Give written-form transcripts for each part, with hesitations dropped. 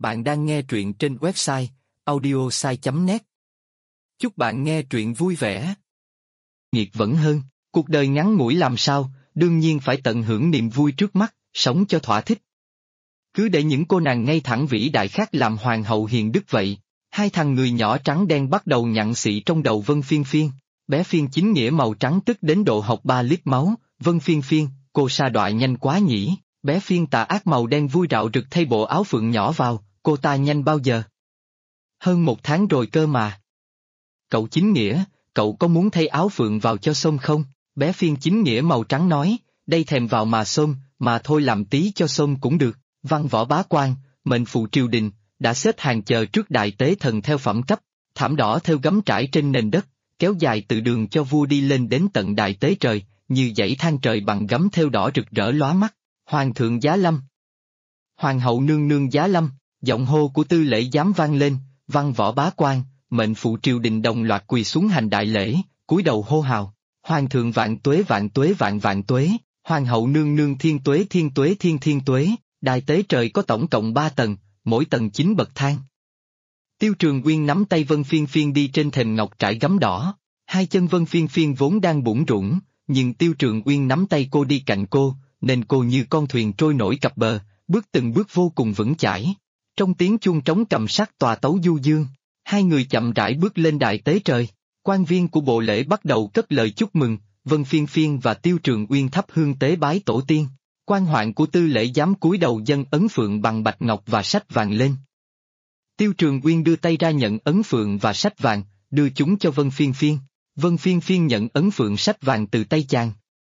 Bạn đang nghe truyện trên website audiosai.net. Chúc bạn nghe truyện vui vẻ. Nghiệt vẫn hơn, cuộc đời ngắn ngủi làm sao, đương nhiên phải tận hưởng niềm vui trước mắt, sống cho thỏa thích. Cứ để những cô nàng ngây thẳng vĩ đại khác làm hoàng hậu hiền đức vậy. Hai thằng người nhỏ trắng đen bắt đầu nhặng xị trong đầu Vân Phiên Phiên. Bé Phiên chính nghĩa màu trắng tức đến độ học 3 lít máu. Vân Phiên Phiên, cô sa đọa nhanh quá nhỉ. Bé Phiên tà ác màu đen vui rạo rực thay bộ áo phượng nhỏ vào, cô ta nhanh bao giờ? Hơn 1 tháng rồi cơ mà. Cậu chính nghĩa, cậu có muốn thay áo phượng vào cho xôm không? Bé Phiên chính nghĩa màu trắng nói, đây thèm vào mà xôm, mà thôi làm tí cho xôm cũng được. Văn võ bá quan, mệnh phụ triều đình, đã xếp hàng chờ trước đại tế thần theo phẩm cấp, thảm đỏ theo gấm trải trên nền đất, kéo dài từ đường cho vua đi lên đến tận đại tế trời, như dãy than trời bằng gấm theo đỏ rực rỡ lóa mắt. Hoàng thượng giá lâm. Hoàng hậu nương nương giá lâm, giọng hô của tư lễ giám vang lên, văn võ bá quan, mệnh phụ triều đình đồng loạt quỳ xuống hành đại lễ, cúi đầu hô hào. Hoàng thượng vạn tuế vạn tuế vạn vạn tuế, hoàng hậu nương nương thiên tuế thiên tuế thiên thiên tuế. Đại tế trời có tổng cộng 3 tầng, mỗi tầng 9 bậc thang. Tiêu Trường Quyên nắm tay Vân Phiên Phiên đi trên thềm ngọc trải gấm đỏ, hai chân Vân Phiên Phiên vốn đang bủn rủn, nhưng Tiêu Trường Quyên nắm tay cô đi cạnh cô, nên cô như con thuyền trôi nổi cập bờ, bước từng bước vô cùng vững chãi. Trong tiếng chuông trống cầm sắc tòa tấu du dương, hai người chậm rãi bước lên đại tế trời. Quan viên của bộ lễ bắt đầu cất lời chúc mừng, Vân Phiên Phiên và Tiêu Trường Uyên thắp hương tế bái tổ tiên. Quan hoạn của tư lễ giám cúi đầu dâng ấn phượng bằng bạch ngọc và sách vàng lên. Tiêu Trường Uyên đưa tay ra nhận ấn phượng và sách vàng, đưa chúng cho Vân Phiên Phiên. Vân Phiên Phiên nhận ấn phượng sách vàng từ tay chàng.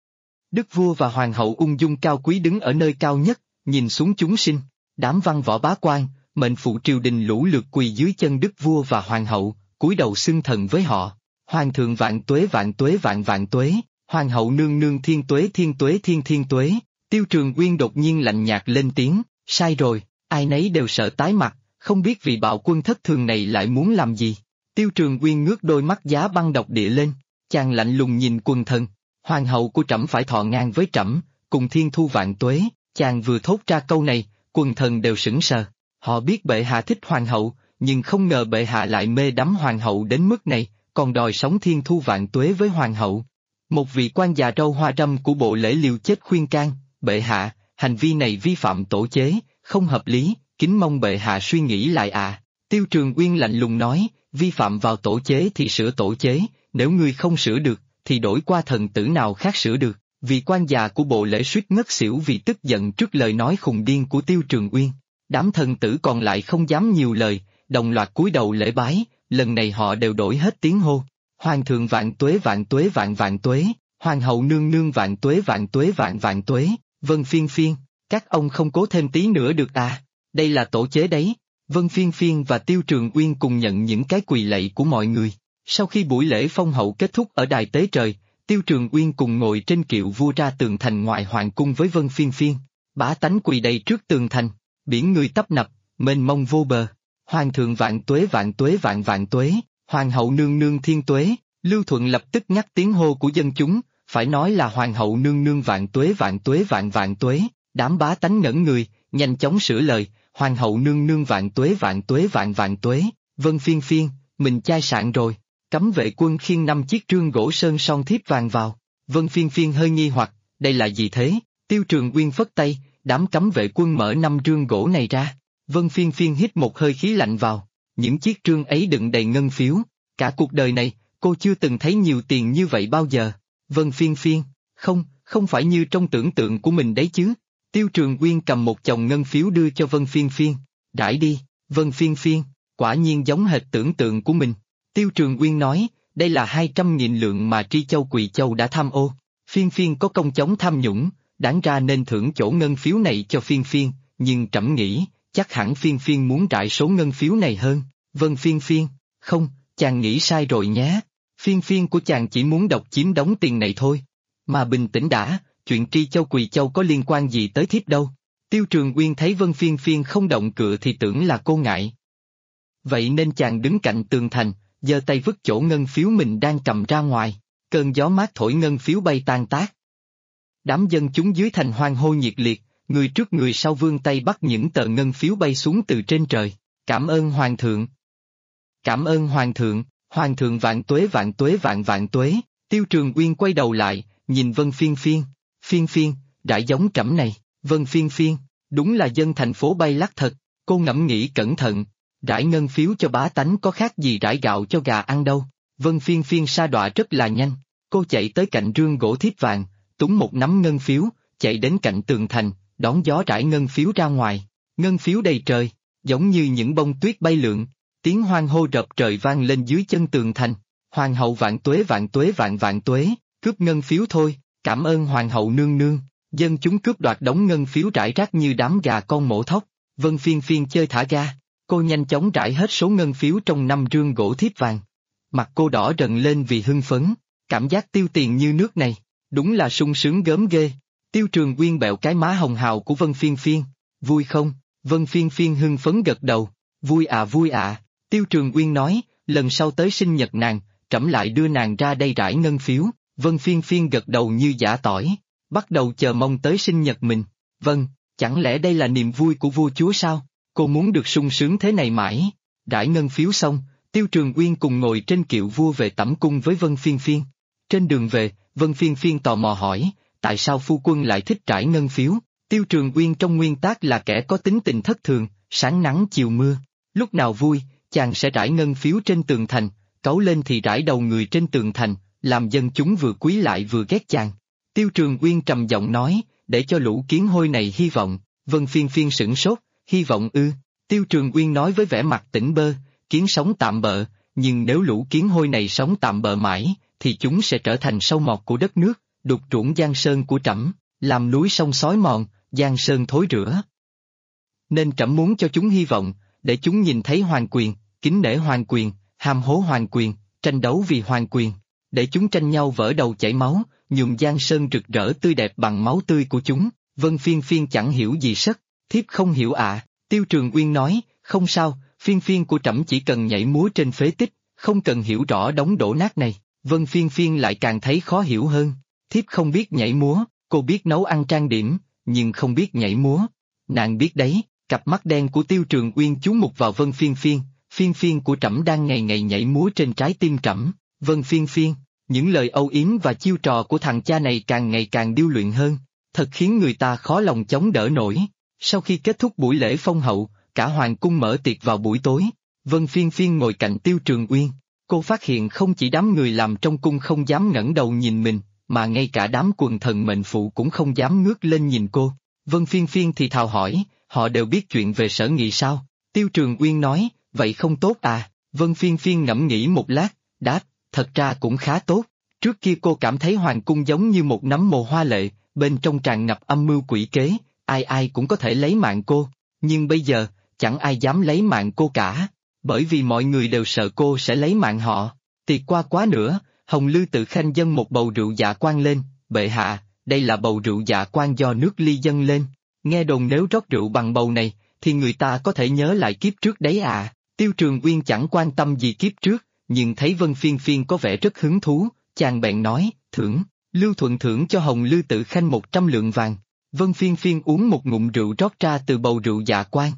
Đức vua và hoàng hậu ung dung cao quý đứng ở nơi cao nhất, nhìn xuống chúng sinh. Đám văn võ bá quan, mệnh phụ triều đình lũ lượt quỳ dưới chân đức vua và hoàng hậu, cúi đầu xưng thần với họ. Hoàng thượng vạn tuế vạn tuế vạn vạn tuế, hoàng hậu nương nương thiên tuế thiên tuế thiên thiên tuế. Tiêu Trường Uyên đột nhiên lạnh nhạt lên tiếng, sai rồi, ai nấy đều sợ tái mặt, không biết vị bạo quân thất thường này lại muốn làm gì. Tiêu Trường Uyên ngước đôi mắt giá băng độc địa lên, chàng lạnh lùng nhìn quần thần, hoàng hậu của trẫm phải thọ ngang với trẫm, cùng thiên thu vạn tuế. Chàng vừa thốt ra câu này, quần thần đều sững sờ, họ biết bệ hạ thích hoàng hậu, nhưng không ngờ bệ hạ lại mê đắm hoàng hậu đến mức này, còn đòi sống thiên thu vạn tuế với hoàng hậu. Một vị quan già râu hoa râm của bộ lễ liều chết khuyên can, bệ hạ, hành vi này vi phạm tổ chế, không hợp lý, kính mong bệ hạ suy nghĩ lại ạ. Tiêu Trường Uyên lạnh lùng nói, vi phạm vào tổ chế thì sửa tổ chế, nếu ngươi không sửa được, thì đổi qua thần tử nào khác sửa được. Vị quan già của bộ lễ suýt ngất xỉu vì tức giận trước lời nói khùng điên của Tiêu Trường Uyên. Đám thần tử còn lại không dám nhiều lời, đồng loạt cúi đầu lễ bái, lần này họ đều đổi hết tiếng hô. Hoàng thượng vạn tuế vạn tuế vạn vạn tuế, hoàng hậu nương nương vạn tuế vạn tuế vạn vạn tuế. Vân Phiên Phiên, các ông không cố thêm tí nữa được à, đây là tổ chế đấy. Vân Phiên Phiên và Tiêu Trường Uyên cùng nhận những cái quỳ lạy của mọi người. Sau khi buổi lễ phong hậu kết thúc ở đài tế trời, Tiêu Trường Uyên cùng ngồi trên kiệu vua ra tường thành ngoại hoàng cung với Vân Phiên Phiên. Bá tánh quỳ đầy trước tường thành, biển người tấp nập, mênh mông vô bờ. Hoàng thượng vạn tuế vạn tuế vạn vạn tuế, hoàng hậu nương nương thiên tuế. Lưu Thuận lập tức nhắc tiếng hô của dân chúng, phải nói là hoàng hậu nương nương vạn tuế vạn tuế vạn vạn tuế. Đám bá tánh ngẩn người, nhanh chóng sửa lời, hoàng hậu nương nương vạn tuế vạn tuế vạn vạn tuế. Vân Phiên Phiên, mình chai sạn rồi. Cấm vệ quân khiêng 5 chiếc trương gỗ sơn son thiếp vàng vào. Vân Phiên Phiên hơi nghi hoặc, đây là gì thế? Tiêu Trường Uyên phất tay, đám cấm vệ quân mở 5 trương gỗ này ra. Vân Phiên Phiên hít một hơi khí lạnh vào. Những chiếc trương ấy đựng đầy ngân phiếu. Cả cuộc đời này, cô chưa từng thấy nhiều tiền như vậy bao giờ. Vân Phiên Phiên, không phải như trong tưởng tượng của mình đấy chứ. Tiêu Trường Uyên cầm một chồng ngân phiếu đưa cho Vân Phiên Phiên. Rải đi, Vân Phiên Phiên, quả nhiên giống hệt tưởng tượng của mình. Tiêu Trường Uyên nói, đây là 200.000 lượng mà Tri Châu Quỳ Châu đã tham ô. Phiên Phiên có công chống tham nhũng, đáng ra nên thưởng chỗ ngân phiếu này cho Phiên Phiên, nhưng trẫm nghĩ, chắc hẳn Phiên Phiên muốn trại số ngân phiếu này hơn. Vân Phiên Phiên, không, chàng nghĩ sai rồi nhé. Phiên Phiên của chàng chỉ muốn độc chiếm đống tiền này thôi. Mà bình tĩnh đã, chuyện Tri Châu Quỳ Châu có liên quan gì tới thiếp đâu. Tiêu Trường Uyên thấy Vân Phiên Phiên không động cựa thì tưởng là cô ngại. Vậy nên chàng đứng cạnh tường thành, giơ tay vứt chỗ ngân phiếu mình đang cầm ra ngoài, cơn gió mát thổi ngân phiếu bay tan tác. Đám dân chúng dưới thành hoan hô nhiệt liệt, người trước người sau vươn tay bắt những tờ ngân phiếu bay xuống từ trên trời. Cảm ơn Hoàng thượng. Cảm ơn Hoàng thượng vạn tuế vạn tuế. Tiêu Trường Uyên quay đầu lại, nhìn Vân Phiên Phiên. Phiên Phiên, rải giống trẫm này. Vân Phiên Phiên, đúng là dân thành phố bay lắc thật. Cô ngẫm nghĩ cẩn thận. Rải ngân phiếu cho bá tánh có khác gì rải gạo cho gà ăn đâu. Vân Phiên Phiên sa đọa rất là nhanh. Cô chạy tới cạnh rương gỗ thiếp vàng, túm một nắm ngân phiếu, chạy đến cạnh tường thành, đón gió rải ngân phiếu ra ngoài. Ngân phiếu đầy trời, giống như những bông tuyết bay lượn. Tiếng hoan hô rợp trời vang lên dưới chân tường thành. Hoàng hậu vạn tuế vạn tuế, cướp ngân phiếu thôi, cảm ơn Hoàng hậu nương nương. Dân chúng cướp đoạt đống ngân phiếu rải rác như đám gà con mổ thóc. Vân Phiên Phiên chơi thả ga. Cô nhanh chóng rải hết số ngân phiếu trong 5 rương gỗ thiếp vàng. Mặt cô đỏ rần lên vì hưng phấn, cảm giác tiêu tiền như nước này, đúng là sung sướng gớm ghê. Tiêu Trường Uyên bẹo cái má hồng hào của Vân Phiên Phiên, vui không? Vân Phiên Phiên hưng phấn gật đầu, vui à. Tiêu Trường Uyên nói, lần sau tới sinh nhật nàng, trẫm lại đưa nàng ra đây rải ngân phiếu. Vân Phiên Phiên gật đầu như giã tỏi, bắt đầu chờ mong tới sinh nhật mình. Vâng, chẳng lẽ đây là niềm vui của vua chúa sao? Cô muốn được sung sướng thế này mãi. Rải ngân phiếu xong, Tiêu Trường Uyên cùng ngồi trên kiệu vua về tẩm cung với Vân Phiên Phiên. Trên đường về, Vân Phiên Phiên tò mò hỏi, tại sao phu quân lại thích rải ngân phiếu? Tiêu Trường Uyên trong nguyên tắc là kẻ có tính tình thất thường, sáng nắng chiều mưa. Lúc nào vui, chàng sẽ rải ngân phiếu trên tường thành, cáu lên thì rải đầu người trên tường thành, làm dân chúng vừa quý lại vừa ghét chàng. Tiêu Trường Uyên trầm giọng nói, để cho lũ kiến hôi này hy vọng. Vân Phiên Phiên sửng sốt, hy vọng ư? Tiêu Trường Uyên nói với vẻ mặt tỉnh bơ, kiến sống tạm bợ, nhưng nếu lũ kiến hôi này sống tạm bợ mãi, thì chúng sẽ trở thành sâu mọt của đất nước, đục trũng giang sơn của trẫm, làm núi sông xói mòn, giang sơn thối rữa. Nên trẫm muốn cho chúng hy vọng, để chúng nhìn thấy hoàng quyền, kính nể hoàng quyền, ham hố hoàng quyền, tranh đấu vì hoàng quyền, để chúng tranh nhau vỡ đầu chảy máu, nhuộm giang sơn rực rỡ tươi đẹp bằng máu tươi của chúng. Vân Phiên Phiên chẳng hiểu gì sất, thiếp không hiểu ạ. Tiêu Trường Uyên nói, không sao, Phiên Phiên của trẫm chỉ cần nhảy múa trên phế tích, không cần hiểu rõ đống đổ nát này. Vân Phiên Phiên lại càng thấy khó hiểu hơn, thiếp không biết nhảy múa, cô biết nấu ăn trang điểm, nhưng không biết nhảy múa. Nàng biết đấy, cặp mắt đen của Tiêu Trường Uyên chú mục vào Vân Phiên Phiên, Phiên Phiên của trẫm đang ngày ngày nhảy múa trên trái tim trẫm. Vân Phiên Phiên, những lời âu yếm và chiêu trò của thằng cha này càng ngày càng điêu luyện hơn, thật khiến người ta khó lòng chống đỡ nổi. Sau khi kết thúc buổi lễ phong hậu, cả hoàng cung mở tiệc vào buổi tối. Vân Phiên Phiên ngồi cạnh Tiêu Trường Uyên, cô phát hiện không chỉ đám người làm trong cung không dám ngẩng đầu nhìn mình, mà ngay cả đám quần thần mệnh phụ cũng không dám ngước lên nhìn cô. Vân Phiên Phiên thì thào hỏi, họ đều biết chuyện về Sở Nghị sao? Tiêu Trường Uyên nói, vậy không tốt à? Vân Phiên Phiên ngẫm nghĩ một lát, đáp, thật ra cũng khá tốt. Trước kia cô cảm thấy hoàng cung giống như một nấm mồ hoa lệ, bên trong tràn ngập âm mưu quỷ kế, ai ai cũng có thể lấy mạng cô. Nhưng bây giờ, chẳng ai dám lấy mạng cô cả, bởi vì mọi người đều sợ cô sẽ lấy mạng họ. Tiệc qua quá nữa, Hồng Lư tự khanh dâng một bầu rượu dạ quang lên, bệ hạ, đây là bầu rượu dạ quang do nước Ly dâng lên. Nghe đồn nếu rót rượu bằng bầu này, thì người ta có thể nhớ lại kiếp trước đấy à. Tiêu Trường Uyên chẳng quan tâm gì kiếp trước, nhưng thấy Vân Phiên Phiên có vẻ rất hứng thú, chàng bèn nói, thưởng, Lưu Thuận thưởng cho Hồng Lư tự khanh 100 lượng vàng. Vân Phiên Phiên uống một ngụm rượu rót ra từ bầu rượu dạ quang.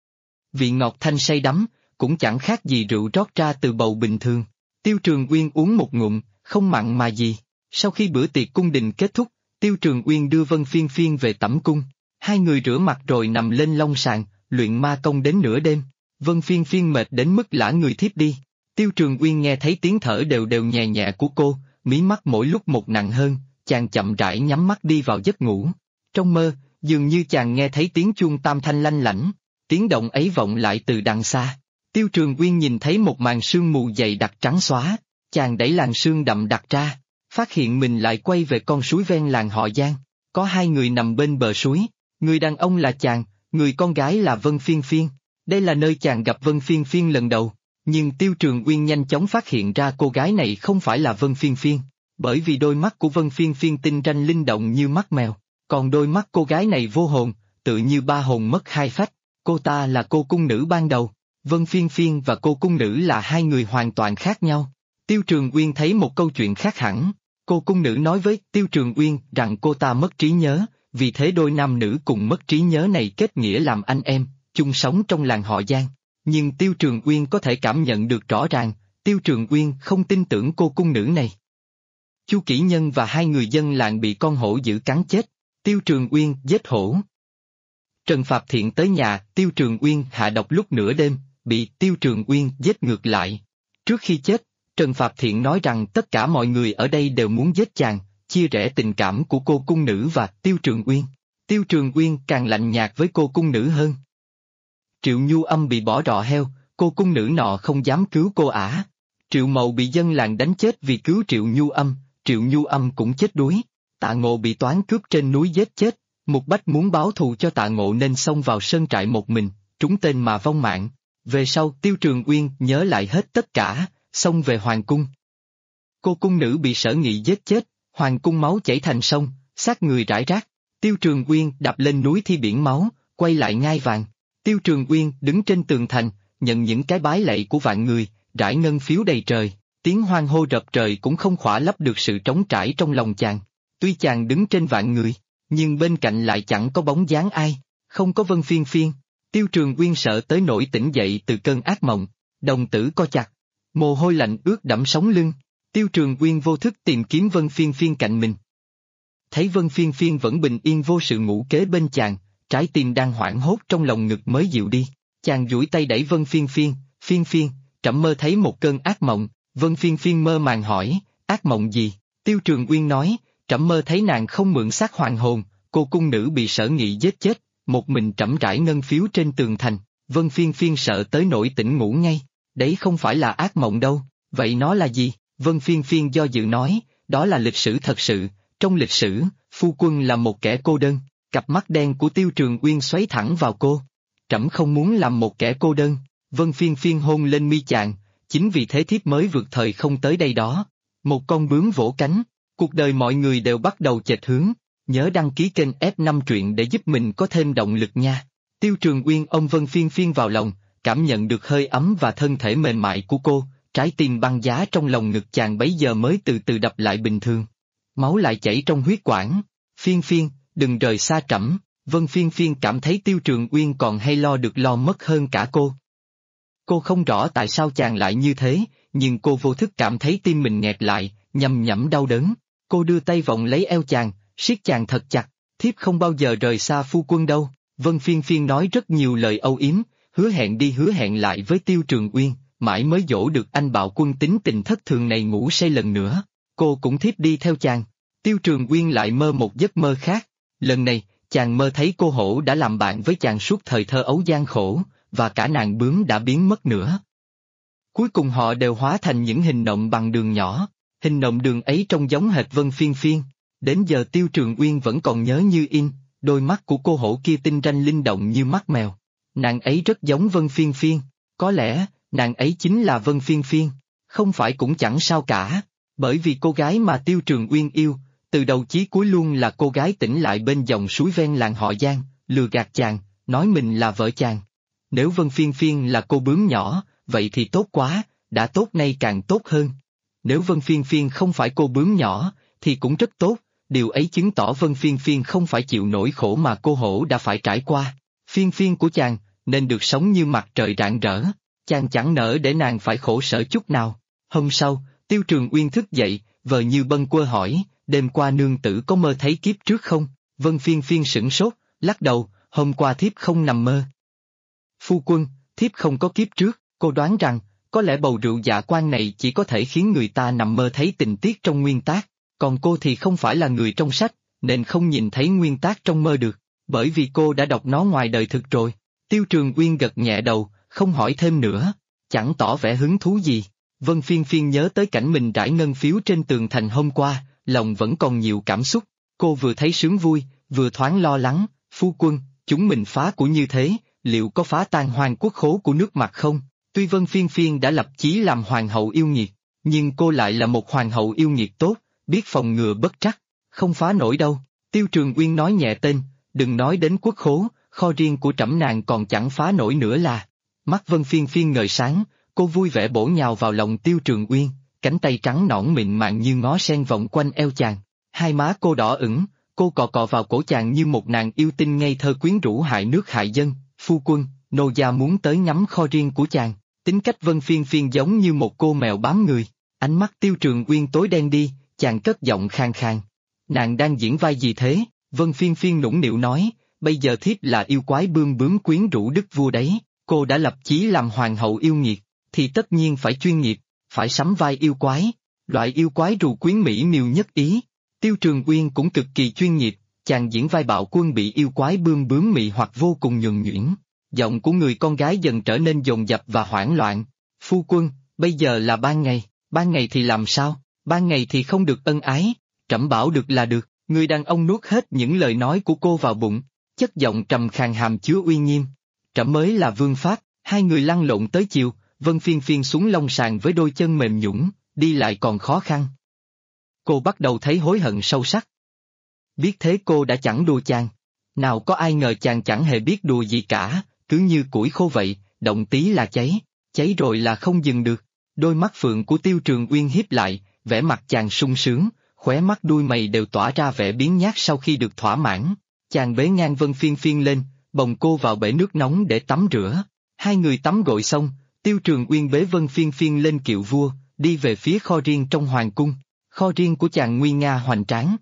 Vị ngọt thanh say đắm, cũng chẳng khác gì rượu rót ra từ bầu bình thường. Tiêu Trường Uyên uống một ngụm, không mặn mà gì. Sau khi bữa tiệc cung đình kết thúc, Tiêu Trường Uyên đưa Vân Phiên Phiên về tẩm cung. Hai người rửa mặt rồi nằm lên long sàn, luyện ma công đến nửa đêm. Vân Phiên Phiên mệt đến mức lả người thiếp đi. Tiêu Trường Uyên nghe thấy tiếng thở đều đều nhẹ nhẹ của cô, mí mắt mỗi lúc một nặng hơn, chàng chậm rãi nhắm mắt đi vào giấc ngủ. Trong mơ, dường như chàng nghe thấy tiếng chuông tam thanh lanh lảnh, tiếng động ấy vọng lại từ đằng xa. Tiêu Trường Uyên nhìn thấy một màn sương mù dày đặc trắng xóa, chàng đẩy làn sương đậm đặc ra, phát hiện mình lại quay về con suối ven làng họ Giang. Có hai người nằm bên bờ suối, người đàn ông là chàng, người con gái là Vân Phiên Phiên. Đây là nơi chàng gặp Vân Phiên Phiên lần đầu, nhưng Tiêu Trường Uyên nhanh chóng phát hiện ra cô gái này không phải là Vân Phiên Phiên, bởi vì đôi mắt của Vân Phiên Phiên tinh ranh linh động như mắt mèo, còn đôi mắt cô gái này vô hồn, tự như ba hồn mất hai phách. Cô ta là cô cung nữ ban đầu, Vân Phiên Phiên và cô cung nữ là hai người hoàn toàn khác nhau. Tiêu Trường Uyên thấy một câu chuyện khác hẳn, cô cung nữ nói với Tiêu Trường Uyên rằng cô ta mất trí nhớ, vì thế đôi nam nữ cùng mất trí nhớ này kết nghĩa làm anh em, chung sống trong làng họ Giang. Nhưng Tiêu Trường Uyên có thể cảm nhận được rõ ràng, Tiêu Trường Uyên không tin tưởng cô cung nữ này. Chu Kỷ Nhân và hai người dân làng bị con hổ dữ cắn chết, Tiêu Trường Uyên giết hổ. Trần Phạp Thiện tới nhà Tiêu Trường Uyên hạ độc lúc nửa đêm, bị Tiêu Trường Uyên giết ngược lại. Trước khi chết, Trần Phạp Thiện nói rằng tất cả mọi người ở đây đều muốn giết chàng, chia rẽ tình cảm của cô cung nữ và Tiêu Trường Uyên. Tiêu Trường Uyên càng lạnh nhạt với cô cung nữ hơn. Triệu Nhu Âm bị bỏ rọ heo, cô cung nữ nọ không dám cứu cô ả. Triệu Mậu bị dân làng đánh chết vì cứu Triệu Nhu Âm cũng chết đuối. Tạ Ngộ bị toán cướp trên núi giết chết, Mục Bách muốn báo thù cho Tạ Ngộ nên xông vào sơn trại một mình, trúng tên mà vong mạng. Về sau Tiêu Trường Uyên nhớ lại hết tất cả, xông về hoàng cung. Cô cung nữ bị Sở Nghị giết chết, hoàng cung máu chảy thành sông, xác người rải rác. Tiêu Trường Uyên đạp lên núi thi biển máu, quay lại ngai vàng. Tiêu Trường Uyên đứng trên tường thành, nhận những cái bái lạy của vạn người, rải ngân phiếu đầy trời, tiếng hoan hô rập trời cũng không khỏa lấp được sự trống trải trong lòng chàng. Tuy chàng đứng trên vạn người, nhưng bên cạnh lại chẳng có bóng dáng ai, không có Vân Phiên Phiên. Tiêu Trường Uyên sợ tới nỗi tỉnh dậy từ cơn ác mộng, đồng tử co chặt, mồ hôi lạnh ướt đẫm sống lưng. Tiêu Trường Uyên vô thức tìm kiếm Vân Phiên Phiên cạnh mình. Thấy Vân Phiên Phiên vẫn bình yên vô sự ngủ kế bên chàng, trái tim đang hoảng hốt trong lòng ngực mới dịu đi. Chàng duỗi tay đẩy Vân Phiên Phiên, Phiên Phiên, trẫm mơ thấy một cơn ác mộng. Vân Phiên Phiên mơ màng hỏi, ác mộng gì? Tiêu Trường Uyên nói, trẫm mơ thấy nàng không mượn xác hoàng hồn, cô cung nữ bị Sở Nghị giết chết, một mình trẫm rải ngân phiếu trên tường thành. Vân Phiên Phiên sợ tới nỗi tỉnh ngủ ngay, đấy không phải là ác mộng đâu, vậy nó là gì? Vân Phiên Phiên do dự nói, đó là lịch sử thật sự, trong lịch sử, phu quân là một kẻ cô đơn. Cặp mắt đen của Tiêu Trường Uyên xoáy thẳng vào cô. Trẫm không muốn làm một kẻ cô đơn. Vân Phiên Phiên hôn lên mi chàng, chính vì thế thiếp mới vượt thời không tới đây đó. Một con bướm vỗ cánh, cuộc đời mọi người đều bắt đầu chệch hướng. Nhớ đăng ký kênh F5 truyện để giúp mình có thêm động lực nha. Tiêu Trường Uyên ôm Vân Phiên Phiên vào lòng, cảm nhận được hơi ấm và thân thể mềm mại của cô, trái tim băng giá trong lòng ngực chàng bấy giờ mới từ từ đập lại bình thường. Máu lại chảy trong huyết quản. Phiên Phiên, đừng rời xa trẫm. Vân Phiên Phiên cảm thấy Tiêu Trường Uyên còn hay lo được lo mất hơn cả cô. Cô không rõ tại sao chàng lại như thế, nhưng cô vô thức cảm thấy tim mình nghẹt lại, nhầm nhẫm đau đớn. Cô đưa tay vòng lấy eo chàng, siết chàng thật chặt, thiếp không bao giờ rời xa phu quân đâu. Vân Phiên Phiên nói rất nhiều lời âu yếm, hứa hẹn đi hứa hẹn lại với Tiêu Trường Uyên, mãi mới dỗ được anh bạo quân tính tình thất thường này ngủ say lần nữa. Cô cũng thiếp đi theo chàng. Tiêu Trường Uyên lại mơ một giấc mơ khác. Lần này, chàng mơ thấy cô hổ đã làm bạn với chàng suốt thời thơ ấu gian khổ, và cả nàng bướm đã biến mất nữa. Cuối cùng họ đều hóa thành những hình nộm bằng đường nhỏ, hình nộm đường ấy trông giống hệt Vân Phiên Phiên. Đến giờ Tiêu Trường Uyên vẫn còn nhớ như in, đôi mắt của cô hổ kia tinh ranh linh động như mắt mèo. Nàng ấy rất giống Vân Phiên Phiên, có lẽ, nàng ấy chính là Vân Phiên Phiên, không phải cũng chẳng sao cả, bởi vì cô gái mà Tiêu Trường Uyên yêu, từ đầu chí cuối luôn là cô gái tỉnh lại bên dòng suối ven làng họ Giang, lừa gạt chàng, nói mình là vợ chàng. Nếu Vân Phiên Phiên là cô bướm nhỏ, vậy thì tốt quá, đã tốt nay càng tốt hơn. Nếu Vân Phiên Phiên không phải cô bướm nhỏ, thì cũng rất tốt, điều ấy chứng tỏ Vân Phiên Phiên không phải chịu nỗi khổ mà cô hổ đã phải trải qua. Phiên Phiên của chàng, nên được sống như mặt trời rạng rỡ, chàng chẳng nỡ để nàng phải khổ sở chút nào. Hôm sau, Tiêu Trường Uyên thức dậy, vờ như bâng quơ hỏi, đêm qua nương tử có mơ thấy kiếp trước không? Vân Phiên Phiên sửng sốt, lắc đầu, hôm qua thiếp không nằm mơ. Phu quân, thiếp không có kiếp trước, cô đoán rằng, có lẽ bầu rượu dạ quang này chỉ có thể khiến người ta nằm mơ thấy tình tiết trong nguyên tác, còn cô thì không phải là người trong sách, nên không nhìn thấy nguyên tác trong mơ được, bởi vì cô đã đọc nó ngoài đời thực rồi. Tiêu Trường Uyên gật nhẹ đầu, không hỏi thêm nữa, chẳng tỏ vẻ hứng thú gì. Vân Phiên Phiên nhớ tới cảnh mình rải ngân phiếu trên tường thành hôm qua, lòng vẫn còn nhiều cảm xúc, cô vừa thấy sướng vui, vừa thoáng lo lắng, phu quân, chúng mình phá của như thế, liệu có phá tan hoàng quốc khố của nước Mặt không? Tuy Vân Phiên Phiên đã lập chí làm hoàng hậu yêu nghiệt, nhưng cô lại là một hoàng hậu yêu nghiệt tốt, biết phòng ngừa bất trắc, không phá nổi đâu. Tiêu Trường Uyên nói nhẹ tên, đừng nói đến quốc khố, kho riêng của trẫm nàng còn chẳng phá nổi nữa là. Mắt Vân Phiên Phiên ngời sáng, cô vui vẻ bổ nhào vào lòng Tiêu Trường Uyên, cánh tay trắng nõn mịn màng như ngó sen vòng quanh eo chàng, hai má cô đỏ ửng, Cô cọ cọ vào cổ chàng như một nàng yêu tinh ngây thơ quyến rũ hại nước hại dân. Phu quân, nô gia muốn tới ngắm kho riêng của chàng. Tính cách Vân Phiên Phiên giống như một cô mèo bám người. Ánh mắt Tiêu Trường Uyên tối đen đi, chàng cất giọng khàn khàn. Nàng đang diễn vai gì thế? Vân Phiên Phiên nũng nịu nói, bây giờ thiếp là yêu quái bươm bướm quyến rũ đức vua đấy. Cô đã lập chí làm hoàng hậu yêu nghiệt, thì tất nhiên phải chuyên nghiệp, phải sắm vai yêu quái. Loại yêu quái rù quyến mỹ miều nhất ý. Tiêu Trường Uyên cũng cực kỳ chuyên nghiệp, chàng diễn vai bạo quân bị yêu quái bươm bướm mị hoặc vô cùng nhuần nhuyễn. Giọng của người con gái dần trở nên dồn dập và hoảng loạn. Phu quân, bây giờ là ban ngày thì làm sao? Ban ngày thì không được ân ái, trẫm bảo được là được. Người đàn ông nuốt hết những lời nói của cô vào bụng, chất giọng trầm khàn hàm chứa uy nghiêm. Trẫm mới là vương pháp. Hai người lăn lộn tới chiều, Vân Phiên Phiên xuống long sàn với đôi chân mềm nhũn, đi lại còn khó khăn. Cô bắt đầu thấy hối hận sâu sắc. Biết thế cô đã chẳng đùa chàng. Nào có ai ngờ chàng chẳng hề biết đùa gì cả, cứ như củi khô vậy, động tí là cháy, cháy rồi là không dừng được. Đôi mắt phượng của Tiêu Trường Uyên híp lại, vẻ mặt chàng sung sướng, khóe mắt đuôi mày đều tỏa ra vẻ biếng nhác sau khi được thỏa mãn. Chàng bế ngang Vân Phiên Phiên lên, bồng cô vào bể nước nóng để tắm rửa. Hai người tắm gội xong, Tiêu Trường Uyên bế Vân Phiên Phiên lên kiệu vua, đi về phía kho riêng trong hoàng cung. Kho riêng của chàng nguy nga hoành tráng.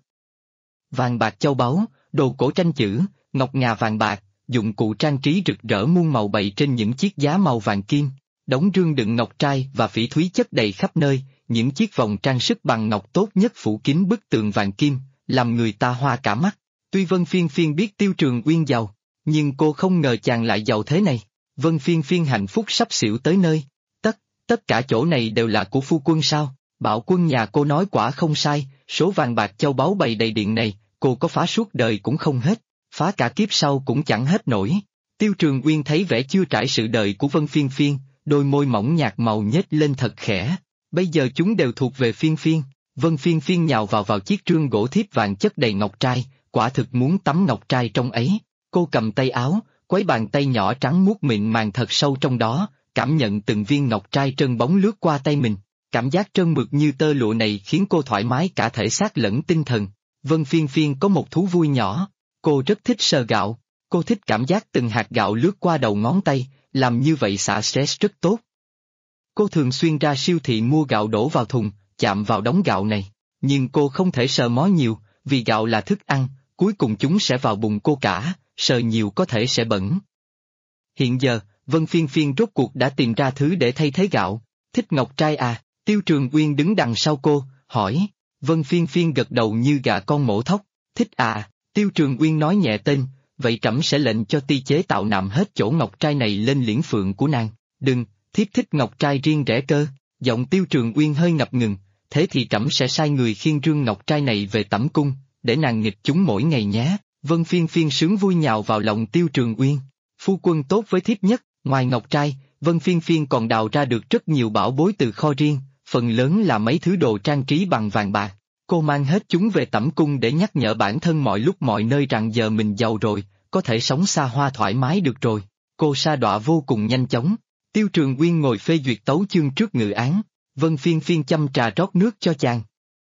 Vàng bạc châu báu, đồ cổ tranh chữ, ngọc ngà vàng bạc, dụng cụ trang trí rực rỡ muôn màu bày trên những chiếc giá màu vàng kim, đống rương đựng ngọc trai và phỉ thúy chất đầy khắp nơi, những chiếc vòng trang sức bằng ngọc tốt nhất phủ kín bức tường vàng kim, làm người ta hoa cả mắt. Tuy Vân Phiên Phiên biết Tiêu Trường Uyên giàu, nhưng cô không ngờ chàng lại giàu thế này. Vân Phiên Phiên hạnh phúc sắp xỉu tới nơi. Tất cả chỗ này đều là của phu quân sao? Bảo quân nhà cô nói quả không sai, số vàng bạc châu báu bày đầy điện này, cô có phá suốt đời cũng không hết, phá cả kiếp sau cũng chẳng hết nổi. Tiêu Trường Uyên thấy vẻ chưa trải sự đời của Vân Phiên Phiên, đôi môi mỏng nhạt màu nhếch lên thật khẽ. Bây giờ chúng đều thuộc về Phiên Phiên. Vân Phiên Phiên nhào vào chiếc trương gỗ thiếp vàng chất đầy ngọc trai, quả thực muốn tắm ngọc trai trong ấy. Cô cầm tay áo, quấy bàn tay nhỏ trắng muốt mịn màng thật sâu trong đó, cảm nhận từng viên ngọc trai trơn bóng lướt qua tay mình. Cảm giác trơn mượt như tơ lụa này khiến cô thoải mái cả thể xác lẫn tinh thần. Vân Phiên Phiên có một thú vui nhỏ, cô rất thích sờ gạo, cô thích cảm giác từng hạt gạo lướt qua đầu ngón tay, làm như vậy xả stress rất tốt. Cô thường xuyên ra siêu thị mua gạo đổ vào thùng, chạm vào đống gạo này, nhưng cô không thể sờ mó nhiều, vì gạo là thức ăn, cuối cùng chúng sẽ vào bụng cô cả, sờ nhiều có thể sẽ bẩn. Hiện giờ, Vân Phiên Phiên rốt cuộc đã tìm ra thứ để thay thế gạo. Thích ngọc trai à? Tiêu Trường Uyên đứng đằng sau cô, hỏi. Vân Phiên Phiên gật đầu như gà con mổ thóc. Thích à? Tiêu Trường Uyên nói nhẹ tên, vậy trẫm sẽ lệnh cho ti chế tạo nạm hết chỗ ngọc trai này lên liễn phượng của nàng. Đừng, thiếp thích ngọc trai riêng rẽ cơ. Giọng Tiêu Trường Uyên hơi ngập ngừng, thế thì trẫm sẽ sai người khiêng rương ngọc trai này về tẩm cung, để nàng nghịch chúng mỗi ngày nhé. Vân Phiên Phiên sướng vui nhào vào lòng Tiêu Trường Uyên. Phu quân tốt với thiếp nhất. Ngoài ngọc trai, Vân Phiên Phiên còn đào ra được rất nhiều bảo bối từ kho riêng, phần lớn là mấy thứ đồ trang trí bằng vàng bạc. Cô mang hết chúng về tẩm cung để nhắc nhở bản thân mọi lúc mọi nơi rằng giờ mình giàu rồi, có thể sống xa hoa thoải mái được rồi. Cô sa đọa vô cùng nhanh chóng. Tiêu Trường Uyên ngồi phê duyệt tấu chương trước ngự án, Vân Phiên Phiên chăm trà rót nước cho chàng.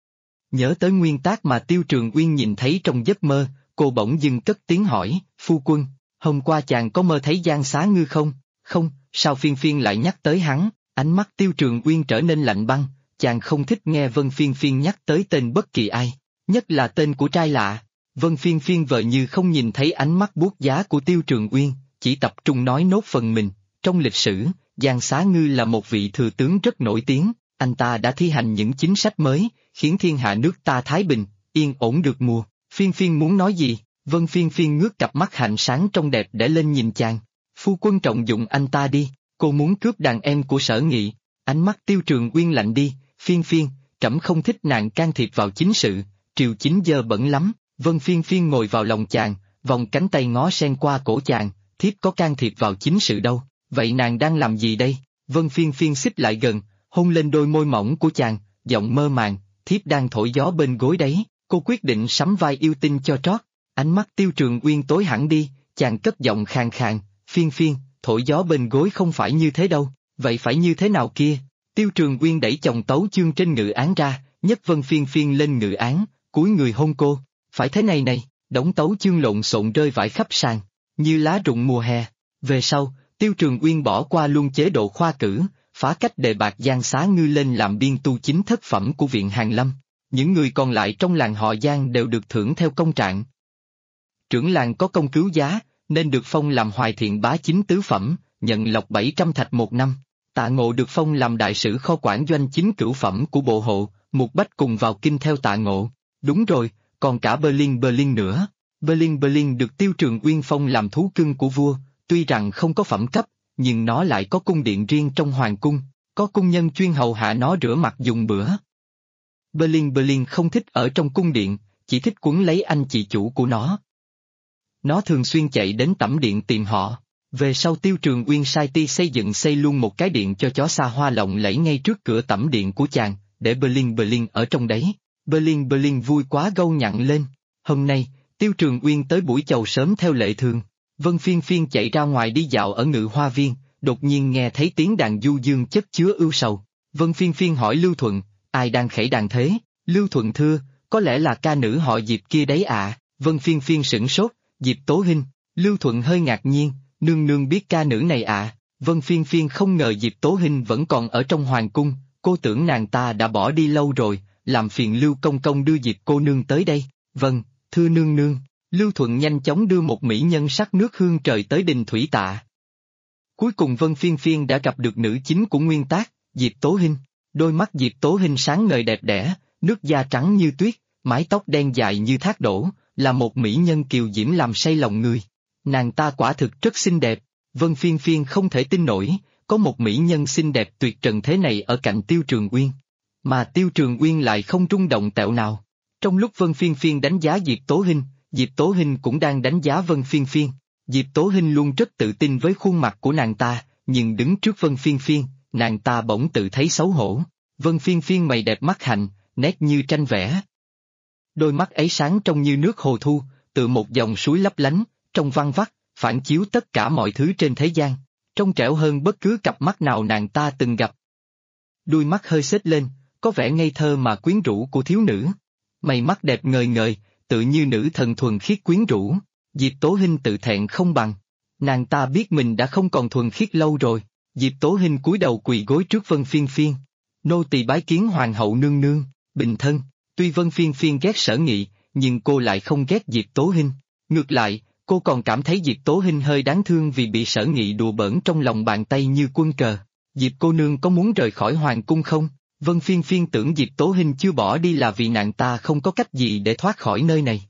Nhớ tới nguyên tác mà Tiêu Trường Uyên nhìn thấy trong giấc mơ, cô bỗng dưng cất tiếng hỏi, phu quân, hôm qua chàng có mơ thấy Giang Xá Ngư không? Không, sao Phiên Phiên lại nhắc tới hắn? Ánh mắt Tiêu Trường Uyên trở nên lạnh băng, chàng không thích nghe Vân Phiên Phiên nhắc tới tên bất kỳ ai, nhất là tên của trai lạ. Vân Phiên Phiên vờ như không nhìn thấy ánh mắt buốt giá của Tiêu Trường Uyên, chỉ tập trung nói nốt phần mình. Trong lịch sử, Giang Xá Ngư là một vị thừa tướng rất nổi tiếng, anh ta đã thi hành những chính sách mới, khiến thiên hạ nước ta thái bình, yên ổn được mùa. Phiên Phiên muốn nói gì? Vân Phiên Phiên ngước cặp mắt hạnh sáng trong đẹp để lên nhìn chàng. Phu quân trọng dụng anh ta đi, cô muốn cướp đàn em của Sở Nghị. Ánh mắt Tiêu Trường Uyên lạnh đi, Phiên Phiên, trẫm không thích nàng can thiệp vào chính sự, triều chính dơ bẩn lắm. Vân Phiên Phiên ngồi vào lòng chàng, vòng cánh tay ngó sen qua cổ chàng, thiếp có can thiệp vào chính sự đâu, vậy nàng đang làm gì đây? Vân Phiên Phiên xích lại gần, hôn lên đôi môi mỏng của chàng, giọng mơ màng, thiếp đang thổi gió bên gối đấy. Cô quyết định sắm vai yêu tinh cho trót. Ánh mắt Tiêu Trường Uyên tối hẳn đi, chàng cất giọng khàn khàn, Phiên Phiên, thổi gió bên gối không phải như thế đâu, vậy phải như thế nào kia? Tiêu Trường Uyên đẩy chồng tấu chương trên ngự án ra, nhấc Vân Phiên Phiên lên ngự án, cúi người hôn cô. phải thế này này, đống tấu chương lộn xộn rơi vãi khắp sàn, như lá rụng mùa hè. Về sau, Tiêu Trường Uyên bỏ qua luôn chế độ khoa cử, phá cách đề bạt Giang Xá Ngư lên làm biên tu chính thất phẩm của Viện Hàn Lâm. Những người còn lại trong làng họ Giang đều được thưởng theo công trạng. Trưởng làng có công cứu giá, nên được phong làm Hoài Thiện bá chính tứ phẩm, nhận lộc 700 thạch một năm. Tạ Ngộ được phong làm đại sử kho quản doanh chính cửu phẩm của bộ hộ, Mục Bách cùng vào kinh theo Tạ Ngộ. Đúng rồi, còn cả Berlin nữa. Berlin được Tiêu Trường Uyên phong làm thú cưng của vua, tuy rằng không có phẩm cấp, nhưng nó lại có cung điện riêng trong hoàng cung, có cung nhân chuyên hầu hạ nó rửa mặt dùng bữa. Berlin không thích ở trong cung điện, chỉ thích quấn lấy anh chị chủ của nó. Nó thường xuyên chạy đến tẩm điện tìm họ. Về sau Tiêu Trường Uyên sai ty xây luôn một cái điện cho chó xa hoa lộng lẫy ngay trước cửa tẩm điện của chàng, để Berlin ở trong đấy. Berlin vui quá gâu nhặn lên. Hôm nay, Tiêu Trường Uyên tới buổi chầu sớm theo lệ thường. Vân Phiên Phiên chạy ra ngoài đi dạo ở Ngự Hoa Viên, đột nhiên nghe thấy tiếng đàn du dương chất chứa ưu sầu. Vân Phiên Phiên hỏi Lưu Thuận, ai đang khẩy đàn thế? Lưu Thuận thưa, có lẽ là ca nữ họ Diệp kia đấy ạ. Vân Phiên Phiên sửng sốt, Diệp Tố Hinh. Lưu Thuận hơi ngạc nhiên, nương nương biết ca nữ này ạ. Vân Phiên Phiên không ngờ Diệp Tố Hinh vẫn còn ở trong hoàng cung, cô tưởng nàng ta đã bỏ đi lâu rồi, làm phiền Lưu Công Công đưa Diệp cô nương tới đây. Vâng, thưa nương nương. Lưu Thuận nhanh chóng đưa một mỹ nhân sắc nước hương trời tới đình thủy tạ. Cuối cùng Vân Phiên Phiên đã gặp được nữ chính của nguyên tác, Diệp Tố Hinh. Đôi mắt Diệp Tố Hinh sáng ngời đẹp đẽ, nước da trắng như tuyết, mái tóc đen dài như thác đổ, là một mỹ nhân kiều diễm làm say lòng người. Nàng ta quả thực rất xinh đẹp. Vân Phiên Phiên không thể tin nổi, có một mỹ nhân xinh đẹp tuyệt trần thế này ở cạnh Tiêu Trường Uyên. Mà Tiêu Trường Uyên lại không rung động tẹo nào. Trong lúc Vân Phiên Phiên đánh giá Diệp Tố Hinh cũng đang đánh giá Vân Phiên Phiên. Diệp Tố Hinh luôn rất tự tin với khuôn mặt của nàng ta, nhưng đứng trước Vân Phiên Phiên, nàng ta bỗng tự thấy xấu hổ. Vân Phiên Phiên mày đẹp mắt hạnh, nét như tranh vẽ. Đôi mắt ấy sáng trong như nước hồ thu, tựa một dòng suối lấp lánh, trong văng vắt, phản chiếu tất cả mọi thứ trên thế gian, trong trẻo hơn bất cứ cặp mắt nào nàng ta từng gặp. Đuôi mắt hơi xếch lên, có vẻ ngây thơ mà quyến rũ của thiếu nữ. Mày mắt đẹp ngời ngời, tự như nữ thần thuần khiết quyến rũ. Diệp Tố Hinh tự thẹn không bằng. Nàng ta biết mình đã không còn thuần khiết lâu rồi. Diệp Tố Hinh cúi đầu quỳ gối trước Vân Phiên Phiên. Nô tỳ bái kiến hoàng hậu nương nương, bình thân. Tuy Vân Phiên Phiên ghét Sở Nghị, nhưng cô lại không ghét Diệp Tố Hinh. Ngược lại, cô còn cảm thấy Diệp Tố Hinh hơi đáng thương vì bị Sở Nghị đùa bỡn trong lòng bàn tay như quân cờ. Diệp cô nương có muốn rời khỏi hoàng cung không? Vân Phiên Phiên tưởng Diệp Tố Hinh chưa bỏ đi là vì nàng ta không có cách gì để thoát khỏi nơi này.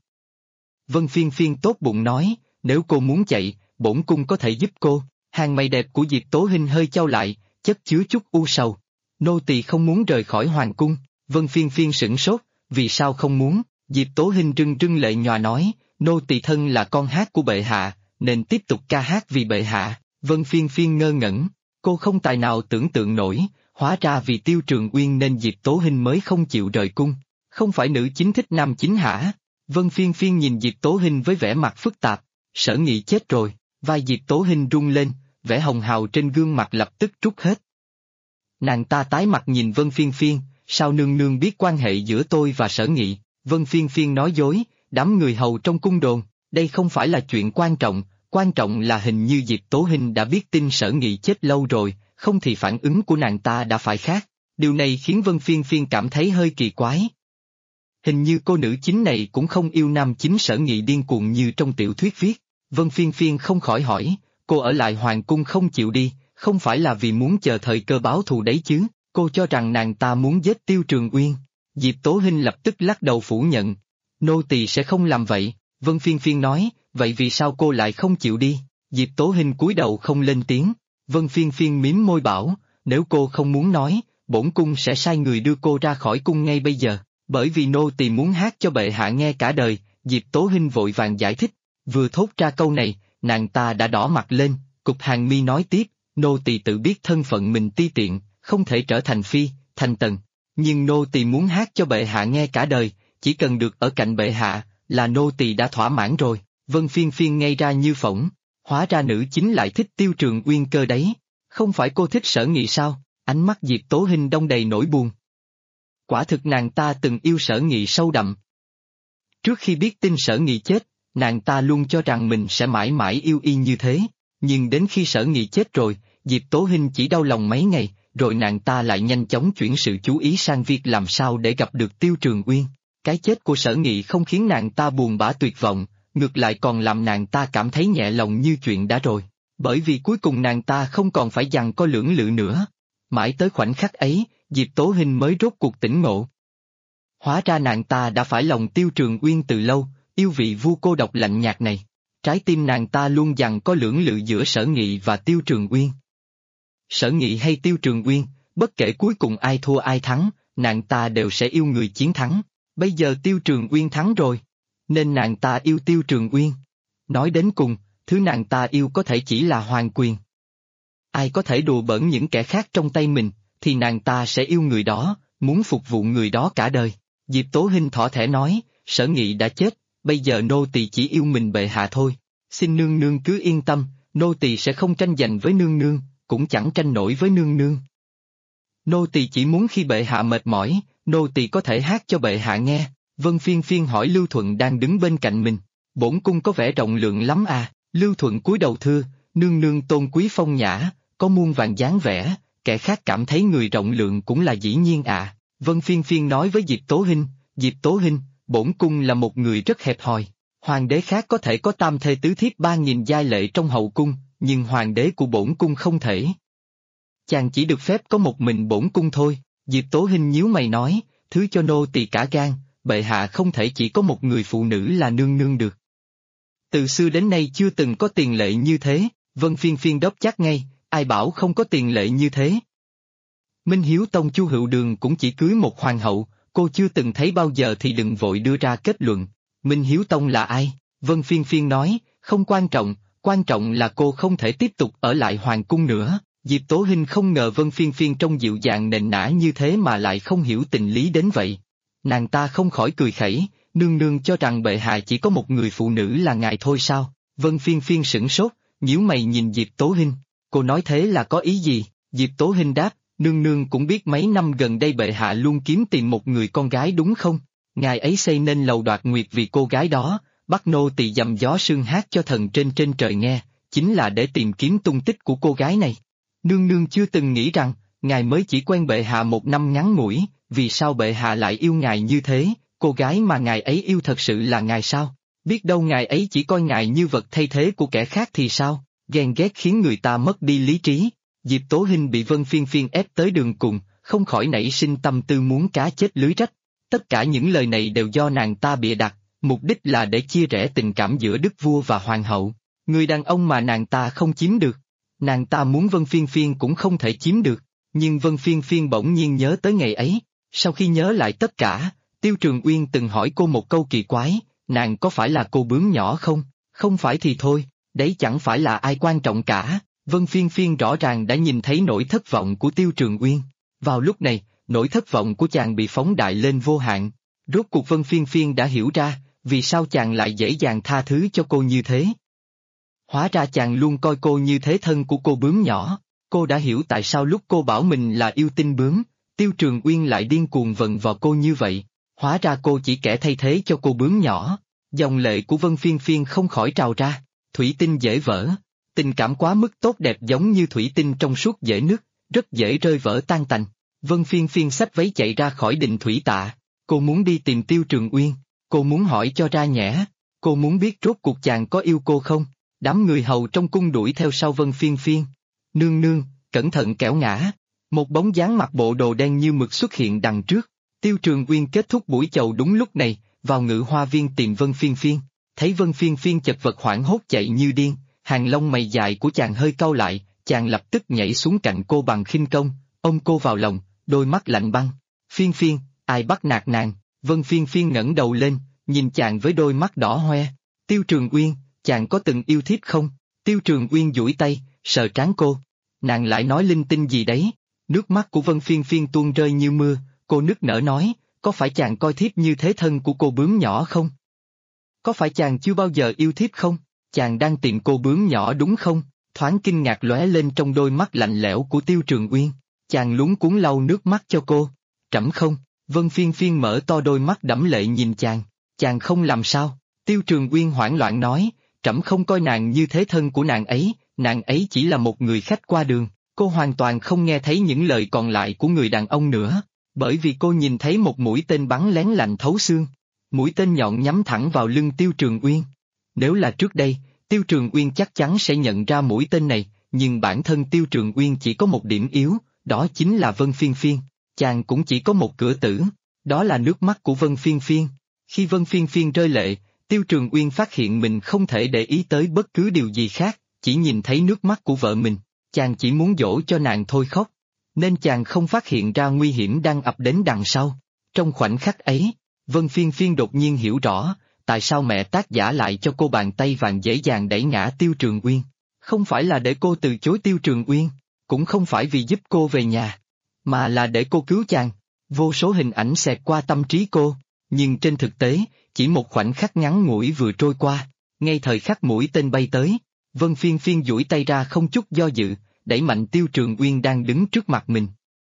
Vân Phiên Phiên tốt bụng nói, nếu cô muốn chạy, bổn cung có thể giúp cô. Hàng mày đẹp của Diệp Tố Hinh hơi chau lại, chất chứa chút u sầu. Nô tỳ không muốn rời khỏi hoàng cung. Vân Phiên Phiên sửng sốt, vì sao không muốn? Diệp Tố Hinh rưng rưng lệ nhòa nói, nô tỳ thân là con hát của bệ hạ, nên tiếp tục ca hát vì bệ hạ. Vân Phiên Phiên ngơ ngẩn, cô không tài nào tưởng tượng nổi, hóa ra vì Tiêu Trường Uyên nên Diệp Tố Hinh mới không chịu rời cung. Không phải nữ chính thích nam chính hả? Vân Phiên Phiên nhìn Diệp Tố Hinh với vẻ mặt phức tạp. Sở Nghị chết rồi, vai Diệp Tố Hinh rung lên, vẻ hồng hào trên gương mặt lập tức trút hết. Nàng ta tái mặt nhìn Vân Phiên Phiên, sao nương nương biết quan hệ giữa tôi và Sở Nghị? Vân Phiên Phiên nói dối, đám người hầu trong cung đồn, đây không phải là chuyện quan trọng là hình như Diệp Tố Hinh đã biết tin Sở Nghị chết lâu rồi, không thì phản ứng của nàng ta đã phải khác. Điều này khiến Vân Phiên Phiên cảm thấy hơi kỳ quái. Hình như cô nữ chính này cũng không yêu nam chính Sở Nghị điên cuồng như trong tiểu thuyết viết. Vân Phiên Phiên không khỏi hỏi, cô ở lại hoàng cung không chịu đi, không phải là vì muốn chờ thời cơ báo thù đấy chứ? Cô cho rằng nàng ta muốn giết Tiêu Trường Uyên. Diệp Tố Hinh lập tức lắc đầu phủ nhận. Nô tỳ sẽ không làm vậy. Vân Phiên Phiên nói, vậy vì sao cô lại không chịu đi? Diệp Tố Hinh cúi đầu không lên tiếng. Vân Phiên Phiên mím môi bảo, nếu cô không muốn nói, bổn cung sẽ sai người đưa cô ra khỏi cung ngay bây giờ, bởi vì nô tỳ muốn hát cho bệ hạ nghe cả đời. Diệp Tố Hinh vội vàng giải thích, vừa thốt ra câu này, nàng ta đã đỏ mặt lên, cụp hàng mi nói tiếp, nô tỳ tự biết thân phận mình ti tiện, không thể trở thành phi, thành tần, nhưng nô tỳ muốn hát cho bệ hạ nghe cả đời, chỉ cần được ở cạnh bệ hạ, là nô tỳ đã thỏa mãn rồi. Vân Phiên Phiên ngây ra như phỗng, hóa ra nữ chính lại thích Tiêu Trường Uyên cơ đấy, không phải cô thích Sở Nghị sao? Ánh mắt Diệp Tố Hinh đong đầy nỗi buồn. Quả thực nàng ta từng yêu Sở Nghị sâu đậm. Trước khi biết tin Sở Nghị chết, nàng ta luôn cho rằng mình sẽ mãi mãi yêu y như thế, nhưng đến khi Sở Nghị chết rồi, Diệp Tố Hinh chỉ đau lòng mấy ngày, rồi nàng ta lại nhanh chóng chuyển sự chú ý sang việc làm sao để gặp được Tiêu Trường Uyên. Cái chết của Sở Nghị không khiến nàng ta buồn bã tuyệt vọng, ngược lại còn làm nàng ta cảm thấy nhẹ lòng như chuyện đã rồi, bởi vì cuối cùng nàng ta không còn phải giằng co lưỡng lự nữa. Mãi tới khoảnh khắc ấy, Diệp Tố Hinh mới rốt cuộc tỉnh ngộ. Hóa ra nàng ta đã phải lòng Tiêu Trường Uyên từ lâu, yêu vị vua cô độc lạnh nhạt này. Trái tim nàng ta luôn giằng co lưỡng lự giữa Sở Nghị và Tiêu Trường Uyên. Sở Nghị hay Tiêu Trường Uyên, bất kể cuối cùng ai thua ai thắng, nàng ta đều sẽ yêu người chiến thắng. Bây giờ Tiêu Trường Uyên thắng rồi, nên nàng ta yêu Tiêu Trường Uyên. Nói đến cùng, thứ nàng ta yêu có thể chỉ là hoàng quyền. Ai có thể đùa bỡn những kẻ khác trong tay mình, thì nàng ta sẽ yêu người đó, muốn phục vụ người đó cả đời. Diệp Tố Hinh thỏ thẻ nói, Sở Nghị đã chết, bây giờ nô tỳ chỉ yêu mình bệ hạ thôi. Xin nương nương cứ yên tâm, nô tỳ sẽ không tranh giành với nương nương, cũng chẳng tranh nổi với nương nương. Nô tỳ chỉ muốn khi bệ hạ mệt mỏi, nô tỳ có thể hát cho bệ hạ nghe. Vân Phiên Phiên hỏi Lưu Thuận đang đứng bên cạnh mình, bổn cung có vẻ rộng lượng lắm à? Lưu Thuận cúi đầu thưa, nương nương tôn quý phong nhã, có muôn vàn dáng vẻ, kẻ khác cảm thấy người rộng lượng cũng là dĩ nhiên à. Vân Phiên Phiên nói với Diệp Tố Hinh, bổn cung là một người rất hẹp hòi. Hoàng đế khác có thể có tam thê tứ thiếp 3.000 giai lệ trong hậu cung, nhưng hoàng đế của bổn cung không thể. Chàng chỉ được phép có một mình bổn cung thôi. Diệp Tố Hinh nhíu mày nói, thứ cho nô tỳ cả gan, bệ hạ không thể chỉ có một người phụ nữ là nương nương được. Từ xưa đến nay chưa từng có tiền lệ như thế. Vân Phiên Phiên đáp chắc ngay, ai bảo không có tiền lệ như thế. Minh Hiếu Tông Chu Hữu Đường cũng chỉ cưới một hoàng hậu, cô chưa từng thấy bao giờ thì đừng vội đưa ra kết luận. Minh Hiếu Tông là ai? Vân Phiên Phiên nói, không quan trọng là cô không thể tiếp tục ở lại hoàng cung nữa. Diệp Tố Hinh không ngờ Vân Phiên Phiên trông dịu dàng nền nã như thế mà lại không hiểu tình lý đến vậy. Nàng ta không khỏi cười khẩy, nương nương cho rằng bệ hạ chỉ có một người phụ nữ là ngài thôi sao? Vân Phiên Phiên sửng sốt, nhíu mày nhìn Diệp Tố Hinh, cô nói thế là có ý gì? Diệp Tố Hinh đáp, nương nương cũng biết mấy năm gần đây bệ hạ luôn kiếm tìm một người con gái đúng không? Ngài ấy xây nên lầu Đoạt Nguyệt vì cô gái đó, bắt nô tỳ dầm gió sương hát cho thần trên trời nghe, chính là để tìm kiếm tung tích của cô gái này. Nương nương chưa từng nghĩ rằng, ngài mới chỉ quen bệ hạ một năm ngắn ngủi, vì sao bệ hạ lại yêu ngài như thế? Cô gái mà ngài ấy yêu thật sự là ngài sao? Biết đâu ngài ấy chỉ coi ngài như vật thay thế của kẻ khác thì sao? Ghen ghét khiến người ta mất đi lý trí. Diệp Tố Hinh bị Vân Phiên Phiên ép tới đường cùng, không khỏi nảy sinh tâm tư muốn cá chết lưới rách. Tất cả những lời này đều do nàng ta bịa đặt, mục đích là để chia rẽ tình cảm giữa đức vua và hoàng hậu. Người đàn ông mà nàng ta không chiếm được, nàng ta muốn Vân Phiên Phiên cũng không thể chiếm được. Nhưng Vân Phiên Phiên bỗng nhiên nhớ tới ngày ấy, sau khi nhớ lại tất cả, Tiêu Trường Uyên từng hỏi cô một câu kỳ quái, nàng có phải là cô bướm nhỏ không? Không phải thì thôi, đấy chẳng phải là ai quan trọng cả. Vân Phiên Phiên rõ ràng đã nhìn thấy nỗi thất vọng của Tiêu Trường Uyên. Vào lúc này, nỗi thất vọng của chàng bị phóng đại lên vô hạn. Rốt cuộc Vân Phiên Phiên đã hiểu ra, vì sao chàng lại dễ dàng tha thứ cho cô như thế. Hóa ra chàng luôn coi cô như thế thân của cô bướm nhỏ. Cô đã hiểu tại sao lúc cô bảo mình là yêu tinh bướm, Tiêu Trường Uyên lại điên cuồng vần vào cô như vậy. Hóa ra cô chỉ kẻ thay thế cho cô bướm nhỏ. Dòng lệ của Vân Phiên Phiên không khỏi trào ra, thủy tinh dễ vỡ. Tình cảm quá mức tốt đẹp giống như thủy tinh trong suốt dễ nứt, rất dễ rơi vỡ tan tành. Vân Phiên Phiên xách váy chạy ra khỏi Định Thủy Tạ. Cô muốn đi tìm Tiêu Trường Uyên, cô muốn hỏi cho ra nhẽ, cô muốn biết rốt cuộc chàng có yêu cô không. Đám người hầu trong cung đuổi theo sau Vân Phiên Phiên. Nương nương, cẩn thận kẻo ngã. Một bóng dáng mặc bộ đồ đen như mực xuất hiện đằng trước. Tiêu Trường Uyên kết thúc buổi chầu đúng lúc này, vào Ngự Hoa Viên tìm Vân Phiên Phiên. Thấy Vân Phiên Phiên chật vật hoảng hốt chạy như điên, hàng lông mày dài của chàng hơi cau lại, chàng lập tức nhảy xuống cạnh cô bằng khinh công, ôm cô vào lòng, đôi mắt lạnh băng. Phiên Phiên, ai bắt nạt nàng? Vân Phiên Phiên ngẩng đầu lên, nhìn chàng với đôi mắt đỏ hoe. Tiêu Trường Uyên, chàng có từng yêu thiếp không? Tiêu Trường Uyên duỗi tay, sờ trán cô. Nàng lại nói linh tinh gì đấy? Nước mắt của Vân Phiên Phiên tuôn rơi như mưa, cô nức nở nói, có phải chàng coi thiếp như thế thân của cô bướm nhỏ không? Có phải chàng chưa bao giờ yêu thiếp không? Chàng đang tìm cô bướm nhỏ đúng không? Thoáng kinh ngạc lóe lên trong đôi mắt lạnh lẽo của Tiêu Trường Uyên. Chàng luống cuống lau nước mắt cho cô. Trẫm không. Vân Phiên Phiên mở to đôi mắt đẫm lệ nhìn chàng. chàng không làm sao? Tiêu Trường Uyên hoảng loạn nói, trẫm không coi nàng như thế thân của nàng ấy chỉ là một người khách qua đường. Cô hoàn toàn không nghe thấy những lời còn lại của người đàn ông nữa, bởi vì cô nhìn thấy một mũi tên bắn lén lạnh thấu xương. Mũi tên nhọn nhắm thẳng vào lưng Tiêu Trường Uyên. Nếu là trước đây, Tiêu Trường Uyên chắc chắn sẽ nhận ra mũi tên này, nhưng bản thân Tiêu Trường Uyên chỉ có một điểm yếu, đó chính là Vân Phiên Phiên. Chàng cũng chỉ có một cửa tử, đó là nước mắt của Vân Phiên Phiên. Khi Vân Phiên Phiên rơi lệ, Tiêu Trường Uyên phát hiện mình không thể để ý tới bất cứ điều gì khác, chỉ nhìn thấy nước mắt của vợ mình. Chàng chỉ muốn dỗ cho nàng thôi khóc, nên chàng không phát hiện ra nguy hiểm đang ập đến đằng sau. Trong khoảnh khắc ấy, Vân Phiên Phiên đột nhiên hiểu rõ, tại sao mẹ tác giả lại cho cô bàn tay vàng dễ dàng đẩy ngã Tiêu Trường Uyên. Không phải là để cô từ chối Tiêu Trường Uyên, cũng không phải vì giúp cô về nhà, mà là để cô cứu chàng. Vô số hình ảnh xẹt qua tâm trí cô, nhưng trên thực tế, chỉ một khoảnh khắc ngắn ngủi vừa trôi qua, ngay thời khắc mũi tên bay tới, Vân Phiên Phiên duỗi tay ra không chút do dự, đẩy mạnh Tiêu Trường Uyên đang đứng trước mặt mình.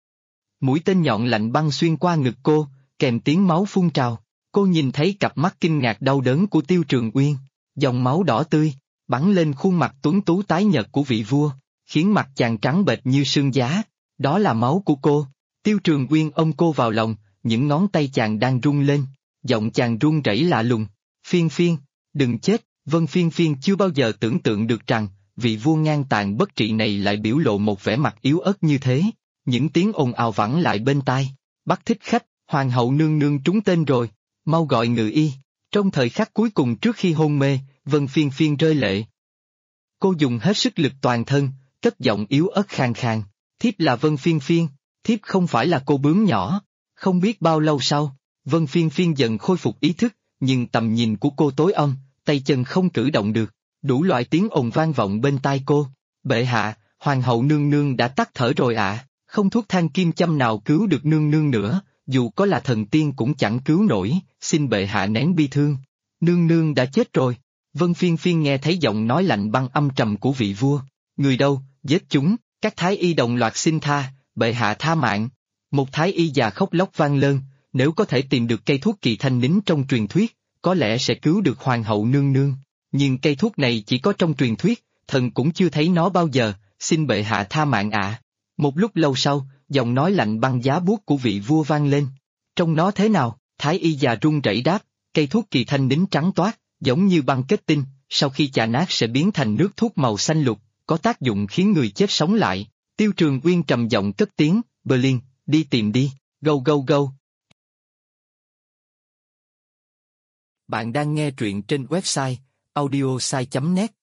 Mũi tên nhọn lạnh băng xuyên qua ngực cô, kèm tiếng máu phun trào. Cô nhìn thấy cặp mắt kinh ngạc đau đớn của Tiêu Trường Uyên, dòng máu đỏ tươi, bắn lên khuôn mặt tuấn tú tái nhợt của vị vua, khiến mặt chàng trắng bệch như sương giá. Đó là máu của cô. Tiêu Trường Uyên ôm cô vào lòng, những ngón tay chàng đang rung lên, giọng chàng run rẩy lạ lùng. Phiên Phiên, đừng chết. Vân Phiên Phiên chưa bao giờ tưởng tượng được rằng, vị vua ngang tàn bất trị này lại biểu lộ một vẻ mặt yếu ớt như thế. Những tiếng ồn ào vẳng lại bên tai. Bắt thích khách, hoàng hậu nương nương trúng tên rồi, mau gọi ngự y. Trong thời khắc cuối cùng trước khi hôn mê, Vân Phiên Phiên rơi lệ. Cô dùng hết sức lực toàn thân, cất giọng yếu ớt khàn khàn. Thiếp là Vân Phiên Phiên, thiếp không phải là cô bướm nhỏ. Không biết bao lâu sau, Vân Phiên Phiên dần khôi phục ý thức, nhưng tầm nhìn của cô tối âm, tay chân không cử động được. Đủ loại tiếng ồn vang vọng bên tai cô. Bệ hạ, hoàng hậu nương nương đã tắt thở rồi ạ. Không thuốc thang kim châm nào cứu được nương nương nữa, dù có là thần tiên cũng chẳng cứu nổi, xin bệ hạ nén bi thương. Nương nương đã chết rồi. Vân Phiên Phiên nghe thấy giọng nói lạnh băng âm trầm của vị vua. Người đâu, giết chúng. Các thái y đồng loạt xin tha, bệ hạ tha mạng. Một thái y già khóc lóc vang lên, nếu có thể tìm được cây thuốc kỳ thanh nín trong truyền thuyết, có lẽ sẽ cứu được hoàng hậu nương nương. Nhưng cây thuốc này chỉ có trong truyền thuyết, thần cũng chưa thấy nó bao giờ, xin bệ hạ tha mạng ạ. Một lúc lâu sau, giọng nói lạnh băng giá buốt của vị vua vang lên. Trong nó thế nào? Thái y già run rẩy đáp, cây thuốc kỳ thanh nín trắng toát, giống như băng kết tinh, sau khi chà nát sẽ biến thành nước thuốc màu xanh lục, có tác dụng khiến người chết sống lại. Tiêu Trường Uyên trầm giọng cất tiếng, Berlin, đi tìm đi, go go go. Bạn đang nghe truyện trên website audiosai.net.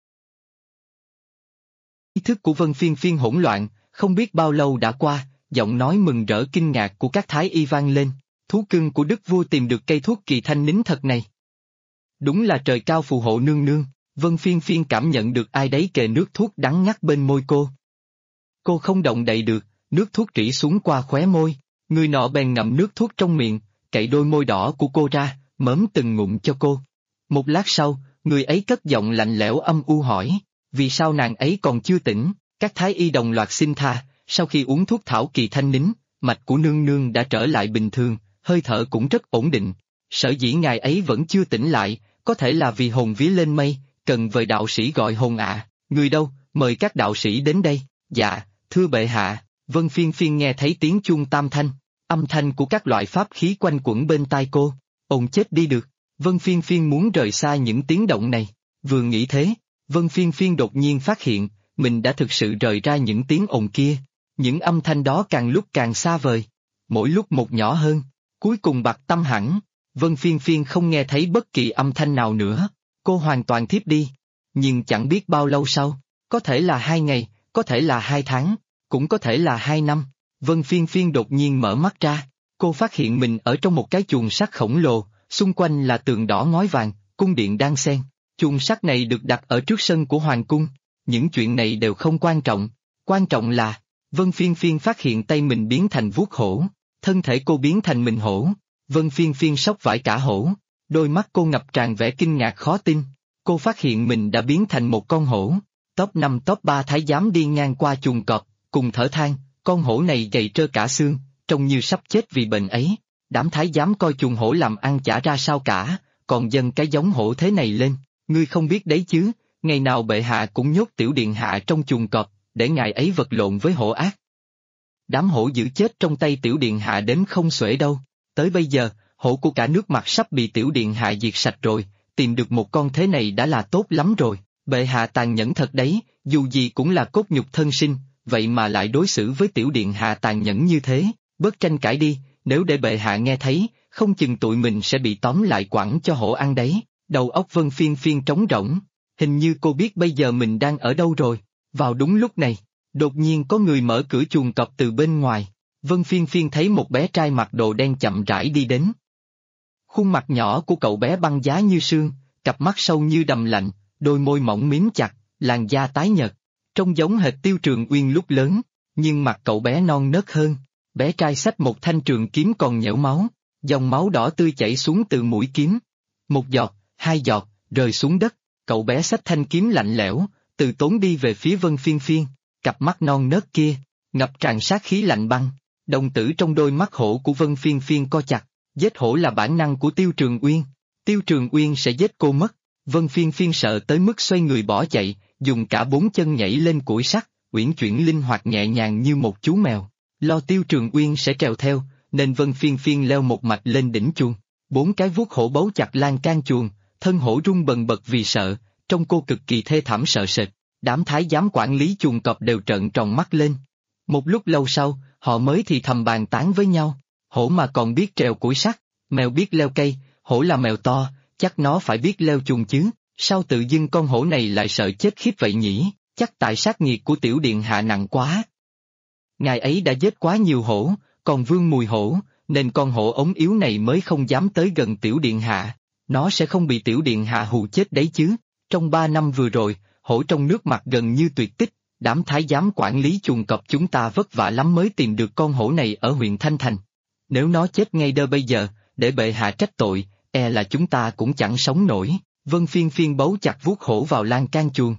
Ý thức của Vân Phiên Phiên hỗn loạn, không biết bao lâu đã qua, giọng nói mừng rỡ kinh ngạc của các thái y vang lên, thú cưng của đức vua tìm được cây thuốc kỳ thanh nín thật này. Đúng là trời cao phù hộ nương nương. Vân Phiên Phiên cảm nhận được ai đấy kề nước thuốc đắng ngắt bên môi cô. Cô không động đậy được, nước thuốc rỉ xuống qua khóe môi, người nọ bèn ngậm nước thuốc trong miệng, cậy đôi môi đỏ của cô ra, mớm từng ngụm cho cô. Một lát sau, người ấy cất giọng lạnh lẽo âm u hỏi, vì sao nàng ấy còn chưa tỉnh? Các thái y đồng loạt xin tha, sau khi uống thuốc thảo kỳ thanh nín, mạch của nương nương đã trở lại bình thường, hơi thở cũng rất ổn định. Sở dĩ ngài ấy vẫn chưa tỉnh lại, có thể là vì hồn vía lên mây, cần vời đạo sĩ gọi hồn ạ. Người đâu, mời các đạo sĩ đến đây. Dạ, thưa bệ hạ. Vân Phiên Phiên nghe thấy tiếng chuông tam thanh, âm thanh của các loại pháp khí quanh quẩn bên tai cô. Ồn chết đi được. Vân Phiên Phiên muốn rời xa những tiếng động này. Vừa nghĩ thế, Vân Phiên Phiên đột nhiên phát hiện, mình đã thực sự rời ra những tiếng ồn kia. Những âm thanh đó càng lúc càng xa vời, mỗi lúc một nhỏ hơn, cuối cùng bặt tâm hẳn. Vân Phiên Phiên không nghe thấy bất kỳ âm thanh nào nữa, cô hoàn toàn thiếp đi. Nhưng chẳng biết bao lâu sau, có thể là 2 ngày, có thể là 2 tháng, cũng có thể là 2 năm, Vân Phiên Phiên đột nhiên mở mắt ra, cô phát hiện mình ở trong một cái chuồng sắt khổng lồ, xung quanh là tường đỏ ngói vàng, cung điện đan xen. Chuồng sắt này được đặt ở trước sân của hoàng cung, những chuyện này đều không quan trọng là, Vân Phiên Phiên phát hiện tay mình biến thành vuốt hổ, thân thể cô biến thành mình hổ. Vân Phiên Phiên sốc vải cả hổ, đôi mắt cô ngập tràn vẻ kinh ngạc khó tin, cô phát hiện mình đã biến thành một con hổ. Top 5 top 3 thái giám đi ngang qua chuồng cọp, cùng thở than, con hổ này gầy trơ cả xương, trông như sắp chết vì bệnh ấy. Đám thái giám coi chuồng hổ làm ăn chả ra sao cả, còn dâng cái giống hổ thế này lên, ngươi không biết đấy chứ, ngày nào bệ hạ cũng nhốt tiểu điện hạ trong chuồng cọp, để ngài ấy vật lộn với hổ ác. Đám hổ dữ chết trong tay tiểu điện hạ đếm không xuể đâu, tới bây giờ, hổ của cả nước mặt sắp bị tiểu điện hạ diệt sạch rồi, tìm được một con thế này đã là tốt lắm rồi, bệ hạ tàn nhẫn thật đấy, dù gì cũng là cốt nhục thân sinh, vậy mà lại đối xử với tiểu điện hạ tàn nhẫn như thế, bớt tranh cãi đi, nếu để bệ hạ nghe thấy, không chừng tụi mình sẽ bị tóm lại quẳng cho hổ ăn đấy. Đầu óc Vân Phiên Phiên trống rỗng, hình như cô biết bây giờ mình đang ở đâu rồi. Vào đúng lúc này, đột nhiên có người mở cửa chuồng cọp từ bên ngoài. Vân Phiên Phiên thấy một bé trai mặc đồ đen chậm rãi đi đến. Khuôn mặt nhỏ của cậu bé băng giá như sương, cặp mắt sâu như đầm lạnh, đôi môi mỏng mím chặt, làn da tái nhợt, trông giống hệt Tiêu Trường Uyên lúc lớn, nhưng mặt cậu bé non nớt hơn. Bé trai xách một thanh trường kiếm còn nhễu máu, dòng máu đỏ tươi chảy xuống từ mũi kiếm. Một giọt, hai giọt, rơi xuống đất, cậu bé xách thanh kiếm lạnh lẽo, từ tốn đi về phía Vân Phiên Phiên, cặp mắt non nớt kia, ngập tràn sát khí lạnh băng, đồng tử trong đôi mắt hổ của Vân Phiên Phiên co chặt, giết hổ là bản năng của Tiêu Trường Uyên, Tiêu Trường Uyên sẽ giết cô mất, Vân Phiên Phiên sợ tới mức xoay người bỏ chạy, dùng cả bốn chân nhảy lên củi sắt, uyển chuyển linh hoạt nhẹ nhàng như một chú mèo, lo Tiêu Trường Uyên sẽ trèo theo, nên Vân Phiên Phiên leo một mạch lên đỉnh chuồng, bốn cái vuốt hổ bấu chặt lan can chuồng, thân hổ rung bần bật vì sợ, trông cô cực kỳ thê thảm sợ sệt, đám thái giám quản lý chuồng cọp đều trợn tròn mắt lên. Một lúc lâu sau, họ mới thì thầm bàn tán với nhau, hổ mà còn biết trèo củi sắt, mèo biết leo cây, hổ là mèo to, chắc nó phải biết leo chuồng chứ, sao tự dưng con hổ này lại sợ chết khiếp vậy nhỉ, chắc tại sát nghiệt của tiểu điện hạ nặng quá. Ngài ấy đã giết quá nhiều hổ, còn vương mùi hổ, nên con hổ ống yếu này mới không dám tới gần tiểu điện hạ, nó sẽ không bị tiểu điện hạ hù chết đấy chứ. Trong 3 năm vừa rồi, hổ trong nước mặt gần như tuyệt tích, đám thái giám quản lý chuồng cọp chúng ta vất vả lắm mới tìm được con hổ này ở huyện Thanh Thành. Nếu nó chết ngay đơ bây giờ, để bệ hạ trách tội, e là chúng ta cũng chẳng sống nổi. Vân Phiên Phiên bấu chặt vuốt hổ vào lan can chuồng.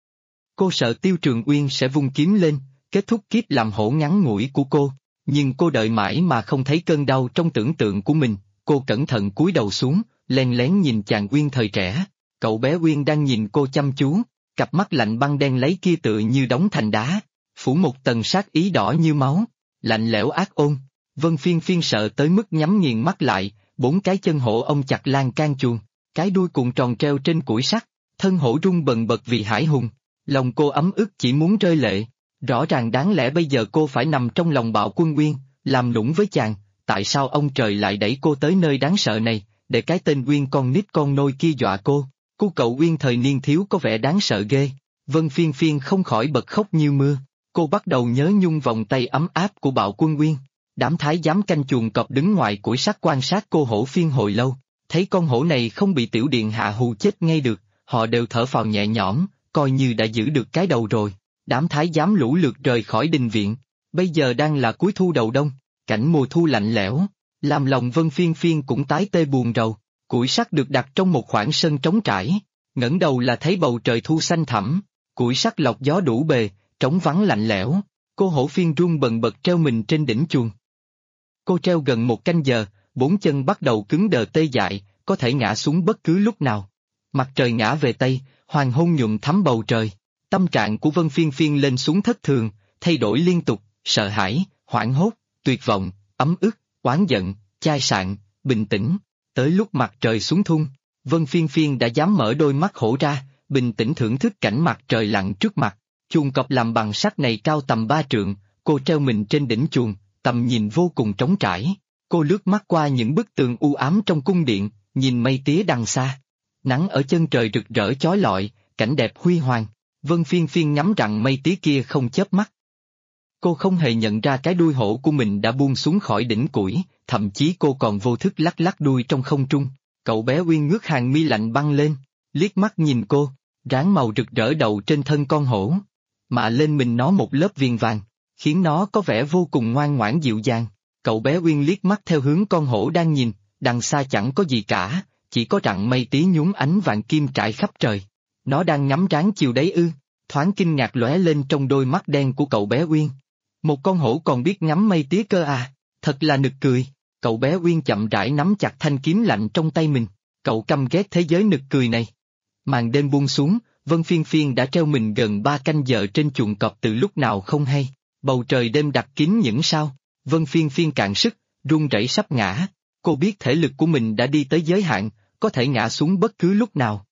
Cô sợ Tiêu Trường Uyên sẽ vung kiếm lên, kết thúc kiếp làm hổ ngắn ngủi của cô, nhưng cô đợi mãi mà không thấy cơn đau trong tưởng tượng của mình, cô cẩn thận cúi đầu xuống, len lén nhìn chàng Uyên thời trẻ. Cậu bé Uyên đang nhìn cô chăm chú, cặp mắt lạnh băng đen lấy kia tựa như đóng thành đá, phủ một tầng sát ý đỏ như máu, lạnh lẽo ác ôn. Vân Phiên Phiên sợ tới mức nhắm nghiền mắt lại, bốn cái chân hổ ôm chặt lan can chuồng, cái đuôi cuộn tròn treo trên củi sắt, thân hổ rung bần bật vì hải hùng, lòng cô ấm ức chỉ muốn rơi lệ. Rõ ràng đáng lẽ bây giờ cô phải nằm trong lòng Bạo Quân Uyên, làm nũng với chàng, tại sao ông trời lại đẩy cô tới nơi đáng sợ này, để cái tên Uyên con nít con nôi kia dọa cô. Cô cậu Uyên thời niên thiếu có vẻ đáng sợ ghê. Vân Phiên Phiên không khỏi bật khóc như mưa, cô bắt đầu nhớ nhung vòng tay ấm áp của Bạo Quân Uyên. Đám thái giám canh chuồng cọp đứng ngoài củi sắt quan sát cô hổ phiên hồi lâu, thấy con hổ này không bị tiểu điện hạ hù chết ngay được, họ đều thở phào nhẹ nhõm, coi như đã giữ được cái đầu rồi. Đám thái giám lũ lượt rời khỏi đình viện, bây giờ đang là cuối thu đầu đông, cảnh mùa thu lạnh lẽo, làm lòng Vân Phiên Phiên cũng tái tê buồn rầu. Củi sắt được đặt trong một khoảng sân trống trải, ngẩng đầu là thấy bầu trời thu xanh thẳm, củi sắt lọc gió đủ bề, trống vắng lạnh lẽo, cô hổ phiên run bần bật treo mình trên đỉnh chuồng. Cô treo gần một canh giờ, bốn chân bắt đầu cứng đờ tê dại, có thể ngã xuống bất cứ lúc nào. Mặt trời ngã về Tây, hoàng hôn nhuộm thắm bầu trời, tâm trạng của Vân Phiên Phiên lên xuống thất thường, thay đổi liên tục, sợ hãi, hoảng hốt, tuyệt vọng, ấm ức, oán giận, chai sạn, bình tĩnh. Tới lúc mặt trời xuống thung, Vân Phiên Phiên đã dám mở đôi mắt hổ ra, bình tĩnh thưởng thức cảnh mặt trời lặn trước mặt. Chuồng cọp làm bằng sắt này cao tầm 3 trượng, cô treo mình trên đỉnh chuồng, tầm nhìn vô cùng trống trải. Cô lướt mắt qua những bức tường u ám trong cung điện, nhìn mây tía đằng xa. Nắng ở chân trời rực rỡ chói lọi, cảnh đẹp huy hoàng. Vân Phiên Phiên ngắm rằng mây tía kia không chớp mắt. Cô không hề nhận ra cái đuôi hổ của mình đã buông xuống khỏi đỉnh củi, thậm chí cô còn vô thức lắc lắc đuôi trong không trung. Cậu bé Uyên ngước hàng mi lạnh băng lên, liếc mắt nhìn cô, ráng màu rực rỡ đầu trên thân con hổ, mạ lên mình nó một lớp viền vàng, khiến nó có vẻ vô cùng ngoan ngoãn dịu dàng. Cậu bé Uyên liếc mắt theo hướng con hổ đang nhìn, đằng xa chẳng có gì cả, chỉ có rặng mây tía nhúm ánh vàng kim trải khắp trời. Nó đang ngắm trán chiều đấy ư? Thoáng kinh ngạc lóe lên trong đôi mắt đen của cậu bé Uyên. Một con hổ còn biết ngắm mây tía cơ à? Thật là nực cười. Cậu bé Uyên chậm rãi nắm chặt thanh kiếm lạnh trong tay mình. Cậu căm ghét thế giới nực cười này. Màn đêm buông xuống, Vân Phiên Phiên đã treo mình gần 3 canh giờ trên chuồng cọp từ lúc nào không hay. Bầu trời đêm đặc kín những sao. Vân Phiên Phiên cạn sức, run rẩy sắp ngã. Cô biết thể lực của mình đã đi tới giới hạn, có thể ngã xuống bất cứ lúc nào.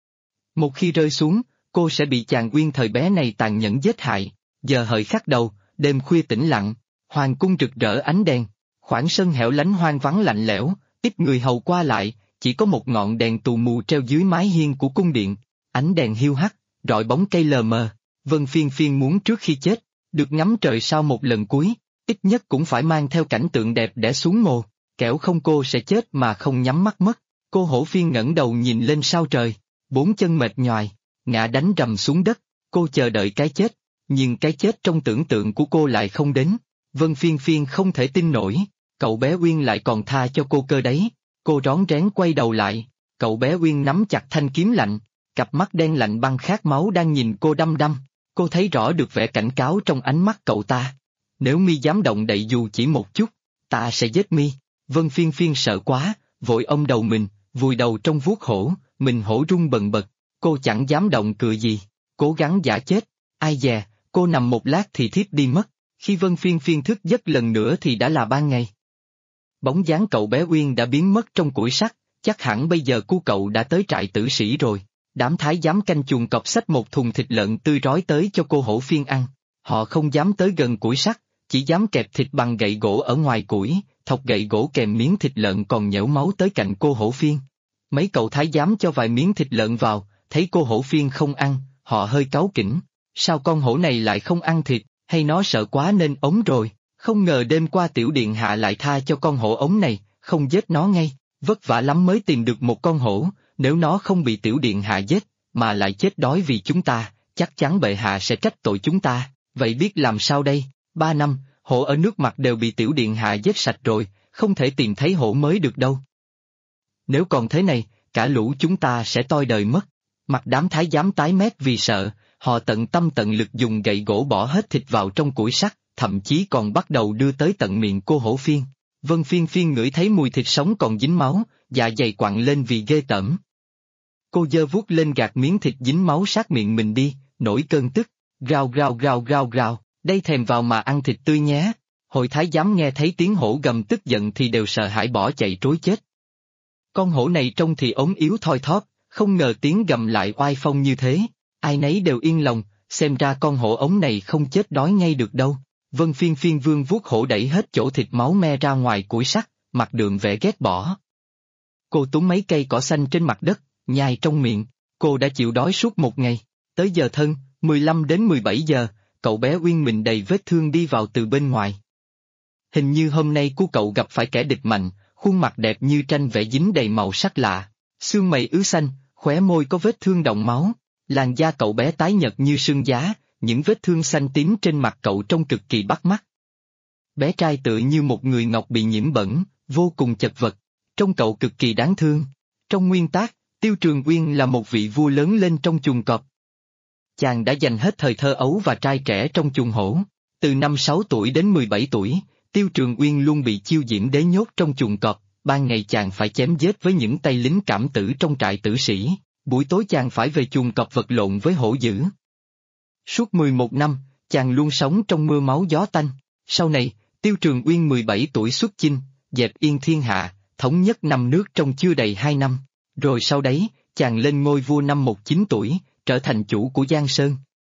Một khi rơi xuống, cô sẽ bị chàng Uyên thời bé này tàn nhẫn giết hại. Giờ hợi khắc đầu, đêm khuya tĩnh lặng, hoàng cung rực rỡ ánh đèn. Khoảng sân hẻo lánh hoang vắng lạnh lẽo, ít người hầu qua lại, chỉ có một ngọn đèn tù mù treo dưới mái hiên của cung điện. Ánh đèn hiu hắt, rọi bóng cây lờ mờ. Vân Phiên Phiên muốn trước khi chết, được ngắm trời sao một lần cuối, ít nhất cũng phải mang theo cảnh tượng đẹp để xuống mồ, kẻo không cô sẽ chết mà không nhắm mắt mất. Cô Hổ Phiên ngẩng đầu nhìn lên sao trời, 4 chân mệt nhoài, ngã đánh rầm xuống đất. Cô chờ đợi cái chết, nhưng cái chết trong tưởng tượng của cô lại không đến. Vân Phiên Phiên không thể tin nổi, cậu bé Uyên lại còn tha cho cô cơ đấy. Cô rón rén quay đầu lại, cậu bé Uyên nắm chặt thanh kiếm lạnh, cặp mắt đen lạnh băng khát máu đang nhìn cô đăm đăm. Cô thấy rõ được vẻ cảnh cáo trong ánh mắt cậu ta. Nếu mi dám động đậy dù chỉ một chút, ta sẽ giết mi. Vân Phiên Phiên sợ quá, vội ôm đầu mình, vùi đầu trong vuốt hổ, mình hổ run bần bật. Cô chẳng dám động cựa gì, cố gắng giả chết. Ai dè, cô nằm một lát thì thiếp đi mất. Khi Vân Phiên Phiên thức giấc lần nữa thì đã là ban ngày. Bóng dáng cậu bé Uyên đã biến mất trong củi sắt, chắc hẳn bây giờ cu cậu đã tới trại tử sĩ rồi. Đám thái giám canh chuồng cọp xách một thùng thịt lợn tươi rói tới cho cô Hổ Phiên ăn. Họ không dám tới gần củi sắt, chỉ dám kẹp thịt bằng gậy gỗ ở ngoài củi, thọc gậy gỗ kèm miếng thịt lợn còn nhễu máu tới cạnh cô Hổ Phiên. Mấy cậu thái giám cho vài miếng thịt lợn vào, thấy cô Hổ Phiên không ăn, họ hơi cáu kỉnh. Sao con hổ này lại không ăn thịt, hay nó sợ quá nên ốm rồi? Không ngờ đêm qua tiểu điện hạ lại tha cho con hổ ống này, không giết nó ngay. Vất vả lắm mới tìm được một con hổ, nếu nó không bị tiểu điện hạ giết, mà lại chết đói vì chúng ta, chắc chắn bệ hạ sẽ trách tội chúng ta. Vậy biết làm sao đây? 3 năm, hổ ở nước mặt đều bị tiểu điện hạ giết sạch rồi, không thể tìm thấy hổ mới được đâu. Nếu còn thế này, cả lũ chúng ta sẽ toi đời mất. Mặt đám thái giám tái mét vì sợ, họ tận tâm tận lực dùng gậy gỗ bỏ hết thịt vào trong củi sắt, thậm chí còn bắt đầu đưa tới tận miệng cô Hổ Phiên. Vân Phiên Phiên ngửi thấy mùi thịt sống còn dính máu, dạ dày quặn lên vì ghê tởm. Cô giơ vuốt lên gạt miếng thịt dính máu sát miệng mình đi, nổi cơn tức, rào rào rào rào rào, đây thèm vào mà ăn thịt tươi nhé. Hội thái giám nghe thấy tiếng hổ gầm tức giận thì đều sợ hãi bỏ chạy trối chết. Con hổ này trông thì ốm yếu thoi thóp, không ngờ tiếng gầm lại oai phong như thế, ai nấy đều yên lòng, xem ra con hổ ống này không chết đói ngay được đâu. Vân Phiên Phiên vương vuốt hổ đẩy hết chỗ thịt máu me ra ngoài củi sắt, mặt đường vẻ ghét bỏ. Cô túm mấy cây cỏ xanh trên mặt đất, nhai trong miệng, cô đã chịu đói suốt một ngày. Tới giờ thân, 15 đến 17 giờ, cậu bé Uyên mình đầy vết thương đi vào từ bên ngoài. Hình như hôm nay của cậu gặp phải kẻ địch mạnh, khuôn mặt đẹp như tranh vẽ dính đầy màu sắc lạ, xương mày ứ xanh, khóe môi có vết thương đọng máu, làn da cậu bé tái nhợt như sương giá, những vết thương xanh tím trên mặt cậu trông cực kỳ bắt mắt. Bé trai tựa như một người ngọc bị nhiễm bẩn, vô cùng chật vật, trông cậu cực kỳ đáng thương. Trong nguyên tác, Tiêu Trường Uyên là một vị vua lớn lên trong chuồng cọp. Chàng đã dành hết thời thơ ấu và trai trẻ trong chuồng hổ. Từ năm 6 tuổi đến 17 tuổi, Tiêu Trường Uyên luôn bị Chiêu Diễm Đế nhốt trong chuồng cọp. Ban ngày chàng phải chém giết với những tay lính cảm tử trong trại tử sĩ, buổi tối chàng phải về chuồng cọp vật lộn với hổ dữ. Suốt 11 năm, chàng luôn sống trong mưa máu gió tanh. Sau này, Tiêu Trường Uyên 17 tuổi xuất chinh, dẹp yên thiên hạ, thống nhất năm nước trong chưa đầy 2 năm. Rồi sau đấy, chàng lên ngôi vua năm 19 tuổi, trở thành chủ của Giang Sơn.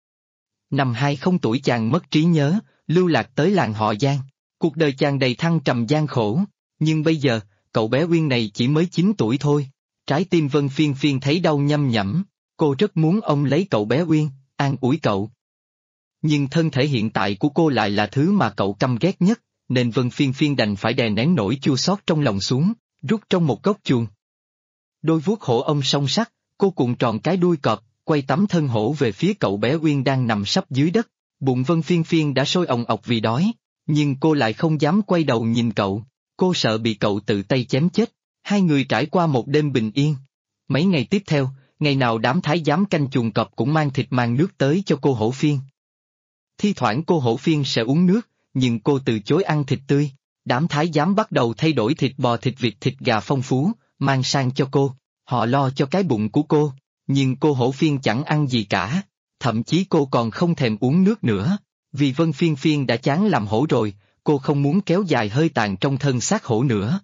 Năm 20 tuổi chàng mất trí nhớ, lưu lạc tới làng họ Giang. Cuộc đời chàng đầy thăng trầm gian khổ, nhưng bây giờ, cậu bé Uyên này chỉ mới 9 tuổi thôi. Trái tim Vân Phiên Phiên thấy đau nhăm nhẫm, cô rất muốn ôm lấy cậu bé Uyên, an ủi cậu. Nhưng thân thể hiện tại của cô lại là thứ mà cậu căm ghét nhất, nên Vân Phiên Phiên đành phải đè nén nỗi chua xót trong lòng xuống, rút trong một góc chuồng. Đôi vuốt hổ ong song sắt, cô cuộn tròn cái đuôi cọp, quay tấm thân hổ về phía cậu bé Uyên đang nằm sấp dưới đất. Bụng Vân Phiên Phiên đã sôi ồng ọc vì đói, nhưng cô lại không dám quay đầu nhìn cậu, cô sợ bị cậu tự tay chém chết. Hai người trải qua một đêm bình yên. Mấy ngày tiếp theo, ngày nào đám thái giám canh chuồng cọp cũng mang thịt mang nước tới cho cô Hổ Phiên. Thi thoảng cô Hổ Phiên sẽ uống nước, nhưng cô từ chối ăn thịt tươi. Đám thái giám bắt đầu thay đổi thịt bò thịt vịt thịt gà phong phú, mang sang cho cô. họ lo cho cái bụng của cô, nhưng cô Hổ Phiên chẳng ăn gì cả, thậm chí cô còn không thèm uống nước nữa, vì Vân Phiên Phiên đã chán làm hổ rồi, cô không muốn kéo dài hơi tàn trong thân xác hổ nữa.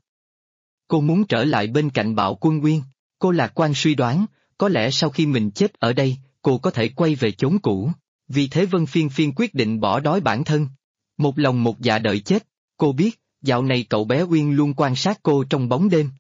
Cô muốn trở lại bên cạnh Bạo Quân Nguyên, cô lạc quan suy đoán, có lẽ sau khi mình chết ở đây, cô có thể quay về chốn cũ, vì thế Vân Phiên Phiên quyết định bỏ đói bản thân. Một lòng một dạ đợi chết, cô biết, dạo này cậu bé Uyên luôn quan sát cô trong bóng đêm.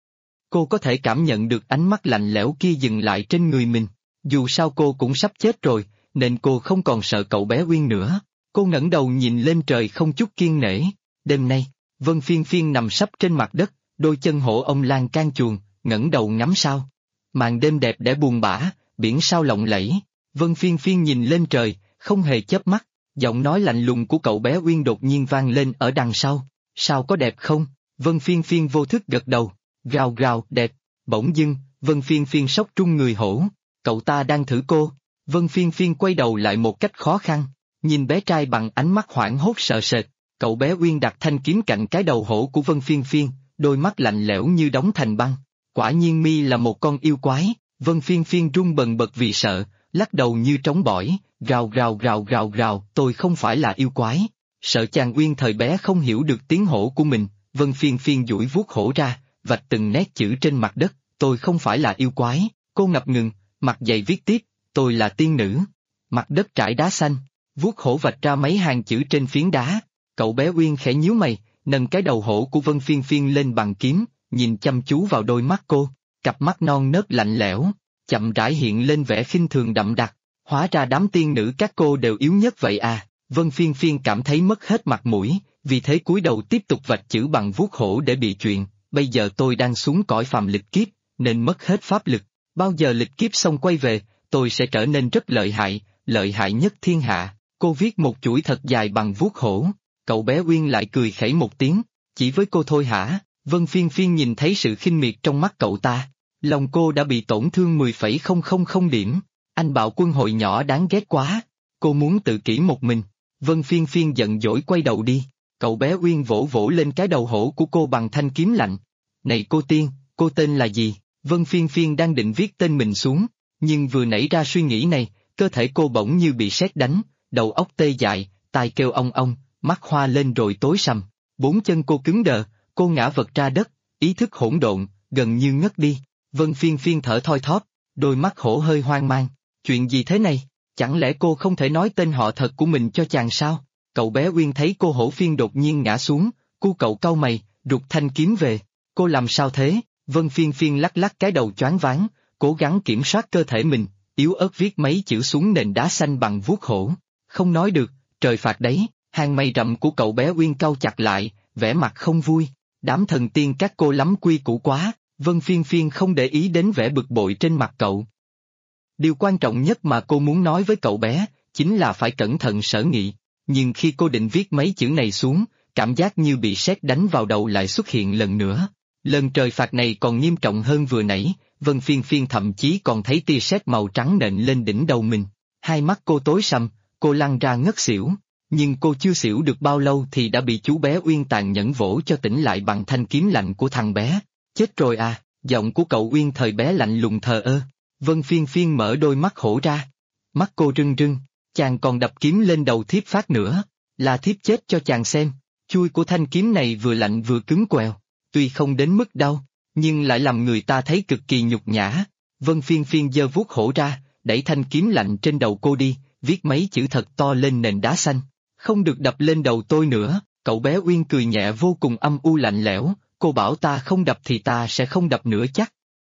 Cô có thể cảm nhận được ánh mắt lạnh lẽo kia dừng lại trên người mình, dù sao cô cũng sắp chết rồi, nên cô không còn sợ cậu bé Uyên nữa. Cô ngẩng đầu nhìn lên trời không chút kiêng nể. Đêm nay, Vân Phiên Phiên nằm sấp trên mặt đất, đôi chân hổ ông lan can chuồng, ngẩng đầu ngắm sao. Màn đêm đẹp đẽ buồn bã, biển sao lộng lẫy. Vân Phiên Phiên nhìn lên trời, không hề chớp mắt. Giọng nói lạnh lùng của cậu bé Uyên đột nhiên vang lên ở đằng sau. Sao có đẹp không? Vân Phiên Phiên vô thức gật đầu. Gào gào, đẹp. Bỗng dưng, Vân Phiên Phiên sốc trung người hổ. Cậu ta đang thử cô. Vân Phiên Phiên quay đầu lại một cách khó khăn. Nhìn bé trai bằng ánh mắt hoảng hốt sợ sệt. Cậu bé Uyên đặt thanh kiếm cạnh cái đầu hổ của Vân Phiên Phiên, đôi mắt lạnh lẽo như đóng thành băng. Quả nhiên mi là một con yêu quái. Vân Phiên Phiên run bần bật vì sợ, lắc đầu như trống bỏi, gào gào gào gào gào, tôi không phải là yêu quái. Sợ chàng Uyên thời bé không hiểu được tiếng hổ của mình, Vân Phiên Phiên duỗi vuốt hổ ra, vạch từng nét chữ trên mặt đất, tôi không phải là yêu quái. Cô ngập ngừng, mặt dày viết tiếp, tôi là tiên nữ. Mặt đất trải đá xanh, vuốt hổ vạch ra mấy hàng chữ trên phiến đá. Cậu bé Uyên khẽ nhíu mày, nâng cái đầu hổ của Vân Phiên Phiên lên bằng kiếm, nhìn chăm chú vào đôi mắt cô, cặp mắt non nớt lạnh lẽo, chậm rãi hiện lên vẻ khinh thường đậm đặc. Hóa ra đám tiên nữ các cô đều yếu nhất vậy à? Vân Phiên Phiên cảm thấy mất hết mặt mũi, vì thế cúi đầu tiếp tục vạch chữ bằng vuốt hổ để bị chuyện. Bây giờ tôi đang xuống cõi phàm lịch kiếp, nên mất hết pháp lực. Bao giờ lịch kiếp xong quay về, tôi sẽ trở nên rất lợi hại nhất thiên hạ. Cô viết một chuỗi thật dài bằng vuốt hổ. Cậu bé Uyên lại cười khẩy một tiếng, chỉ với cô thôi hả? Vân Phiên Phiên nhìn thấy sự khinh miệt trong mắt cậu ta. Lòng cô đã bị tổn thương 10,000 điểm. Anh Bạo Quân hồi nhỏ đáng ghét quá. Cô muốn tự kỷ một mình. Vân Phiên Phiên giận dỗi quay đầu đi. Cậu bé Uyên vỗ vỗ lên cái đầu hổ của cô bằng thanh kiếm lạnh. Này cô tiên, cô tên là gì? Vân Phiên Phiên đang định viết tên mình xuống, nhưng vừa nảy ra suy nghĩ này, cơ thể cô bỗng như bị sét đánh, đầu óc tê dại, tai kêu ong ong, mắt hoa lên rồi tối sầm. Bốn chân cô cứng đờ, cô ngã vật ra đất, ý thức hỗn độn, gần như ngất đi. Vân Phiên Phiên thở thoi thóp, đôi mắt hổ hơi hoang mang. Chuyện gì thế này? Chẳng lẽ cô không thể nói tên họ thật của mình cho chàng sao? Cậu bé Uyên thấy cô hổ phiên đột nhiên ngã xuống, cậu cau mày, rụt thanh kiếm về. Cô làm sao thế? Vân Phiên Phiên lắc lắc cái đầu choáng váng, cố gắng kiểm soát cơ thể mình, yếu ớt viết mấy chữ xuống nền đá xanh bằng vuốt hổ. Không nói được, trời phạt đấy. Hàng mày rậm của cậu bé Uyên cau chặt lại, vẻ mặt không vui. Đám thần tiên các cô lắm quy củ quá. Vân Phiên Phiên không để ý đến vẻ bực bội trên mặt cậu. Điều quan trọng nhất mà cô muốn nói với cậu bé, chính là phải cẩn thận sở nghị. Nhưng khi cô định viết mấy chữ này xuống, cảm giác như bị sét đánh vào đầu lại xuất hiện lần nữa. Lần trời phạt này còn nghiêm trọng hơn vừa nãy, Vân Phiên Phiên thậm chí còn thấy tia sét màu trắng nện lên đỉnh đầu mình. Hai mắt cô tối sầm, cô lăn ra ngất xỉu. Nhưng cô chưa xỉu được bao lâu thì đã bị chú bé Uyên tàn nhẫn vỗ cho tỉnh lại bằng thanh kiếm lạnh của thằng bé. Chết rồi à, giọng của cậu Uyên thời bé lạnh lùng thờ ơ. Vân Phiên Phiên mở đôi mắt hổ ra. Mắt cô rưng rưng, chàng còn đập kiếm lên đầu thiếp phát nữa. Là thiếp chết cho chàng xem. Chui của thanh kiếm này vừa lạnh vừa cứng quèo. Tuy không đến mức đau, nhưng lại làm người ta thấy cực kỳ nhục nhã. Vân Phiên Phiên giơ vuốt hổ ra, đẩy thanh kiếm lạnh trên đầu cô đi, viết mấy chữ thật to lên nền đá xanh. Không được đập lên đầu tôi nữa. Cậu bé Uyên cười nhẹ vô cùng âm u lạnh lẽo. Cô bảo ta không đập thì ta sẽ không đập nữa chắc.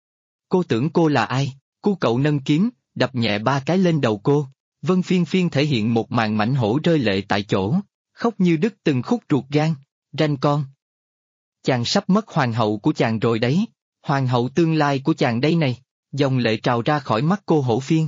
Cô tưởng cô là ai? Cậu nâng kiếm, đập nhẹ 3 cái lên đầu cô. Vân Phiên Phiên thể hiện một màn mảnh hổ rơi lệ tại chỗ, khóc như đứt từng khúc ruột gan. Ranh con. Chàng sắp mất hoàng hậu của chàng rồi đấy. Hoàng hậu tương lai của chàng đây này. Dòng lệ trào ra khỏi mắt cô Hổ Phiên.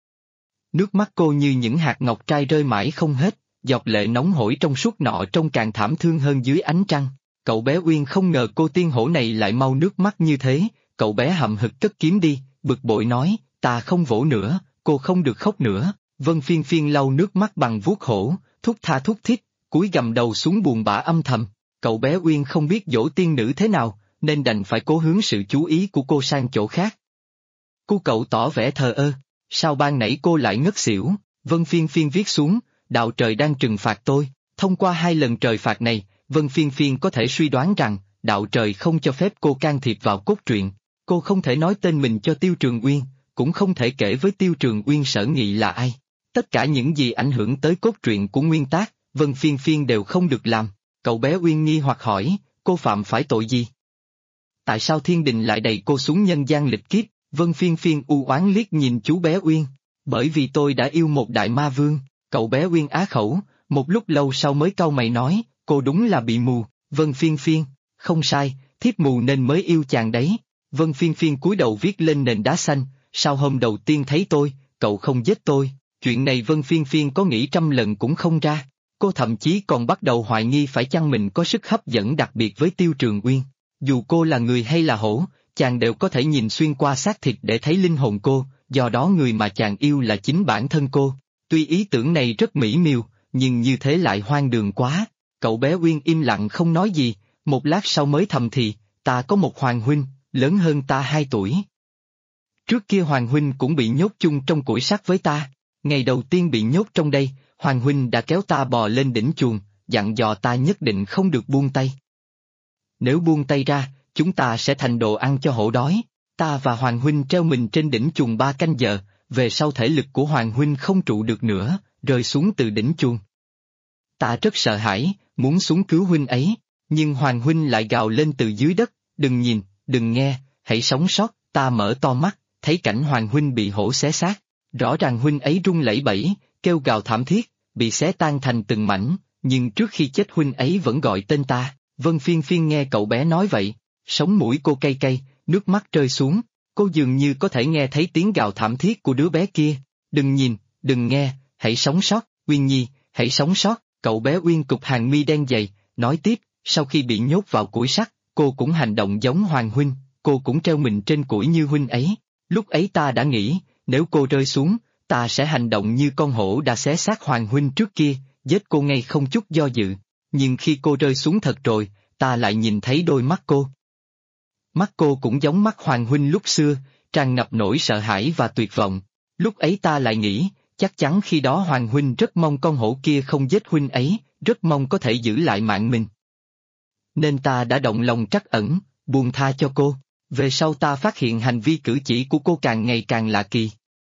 Nước mắt cô như những hạt ngọc trai rơi mãi không hết, giọt lệ nóng hổi trong suốt nọ trông càng thảm thương hơn dưới ánh trăng. Cậu bé Uyên không ngờ cô tiên hổ này lại mau nước mắt như thế, cậu bé hậm hực cất kiếm đi, bực bội nói, ta không vỗ nữa, cô không được khóc nữa. Vân Phiên Phiên lau nước mắt bằng vuốt hổ, thúc tha thúc thít, cúi gằm đầu xuống buồn bã âm thầm. Cậu bé Uyên không biết dỗ tiên nữ thế nào, nên đành phải cố hướng sự chú ý của cô sang chỗ khác. Cô cậu tỏ vẻ thờ ơ, sao ban nãy cô lại ngất xỉu? Vân Phiên Phiên viết xuống, đạo trời đang trừng phạt tôi, thông qua 2 lần trời phạt này, Vân Phiên Phiên có thể suy đoán rằng, đạo trời không cho phép cô can thiệp vào cốt truyện, cô không thể nói tên mình cho Tiêu Trường Uyên, cũng không thể kể với Tiêu Trường Uyên Sở Nghị là ai. Tất cả những gì ảnh hưởng tới cốt truyện của nguyên tác, Vân Phiên Phiên đều không được làm. Cậu bé Uyên nghi hoặc hỏi, cô phạm phải tội gì? Tại sao thiên đình lại đẩy cô xuống nhân gian lịch kiếp? Vân Phiên Phiên u oán liếc nhìn chú bé Uyên. Bởi vì tôi đã yêu một đại ma vương. Cậu bé Uyên á khẩu, một lúc lâu sau mới cau mày nói, cô đúng là bị mù. Vân Phiên Phiên, không sai, thiếp mù nên mới yêu chàng đấy. Vân Phiên Phiên cúi đầu viết lên nền đá xanh, sao hôm đầu tiên thấy tôi, cậu không giết tôi? Chuyện này Vân Phiên Phiên có nghĩ 100 lần cũng không ra. Cô thậm chí còn bắt đầu hoài nghi phải chăng mình có sức hấp dẫn đặc biệt với Tiêu Trường Uyên. Dù cô là người hay là hổ, chàng đều có thể nhìn xuyên qua xác thịt để thấy linh hồn cô, do đó người mà chàng yêu là chính bản thân cô. Tuy ý tưởng này rất mỹ miều, nhưng như thế lại hoang đường quá. Cậu bé Uyên im lặng không nói gì, một lát sau mới thầm thì, ta có một hoàng huynh, lớn hơn ta 2 tuổi. Trước kia hoàng huynh cũng bị nhốt chung trong củi sắt với ta. Ngày đầu tiên bị nhốt trong đây, hoàng huynh đã kéo ta bò lên đỉnh chuồng, dặn dò ta nhất định không được buông tay. Nếu buông tay ra, chúng ta sẽ thành đồ ăn cho hổ đói. Ta và hoàng huynh treo mình trên đỉnh chuồng 3 canh giờ, về sau thể lực của hoàng huynh không trụ được nữa, rơi xuống từ đỉnh chuồng. Ta rất sợ hãi, muốn xuống cứu huynh ấy, nhưng hoàng huynh lại gào lên từ dưới đất, đừng nhìn, đừng nghe, hãy sống sót. Ta mở to mắt, thấy cảnh hoàng huynh bị hổ xé xác. Rõ ràng huynh ấy run lẩy bẩy, kêu gào thảm thiết, bị xé tan thành từng mảnh, nhưng trước khi chết huynh ấy vẫn gọi tên ta. Vân Phiên Phiên nghe cậu bé nói vậy, sống mũi cô cay cay, nước mắt rơi xuống, cô dường như có thể nghe thấy tiếng gào thảm thiết của đứa bé kia. Đừng nhìn, đừng nghe, hãy sống sót, Uyên Nhi, hãy sống sót. Cậu bé Uyên cụp hàng mi đen dày, nói tiếp, sau khi bị nhốt vào củi sắt, cô cũng hành động giống hoàng huynh, cô cũng treo mình trên củi như huynh ấy. Lúc ấy ta đã nghĩ, nếu cô rơi xuống, ta sẽ hành động như con hổ đã xé xác hoàng huynh trước kia, giết cô ngay không chút do dự. Nhưng khi cô rơi xuống thật rồi, ta lại nhìn thấy đôi mắt cô. Mắt cô cũng giống mắt hoàng huynh lúc xưa, tràn ngập nỗi sợ hãi và tuyệt vọng. Lúc ấy ta lại nghĩ, chắc chắn khi đó hoàng huynh rất mong con hổ kia không giết huynh ấy, rất mong có thể giữ lại mạng mình. Nên ta đã động lòng trắc ẩn, buông tha cho cô. Về sau ta phát hiện hành vi cử chỉ của cô càng ngày càng lạ kỳ.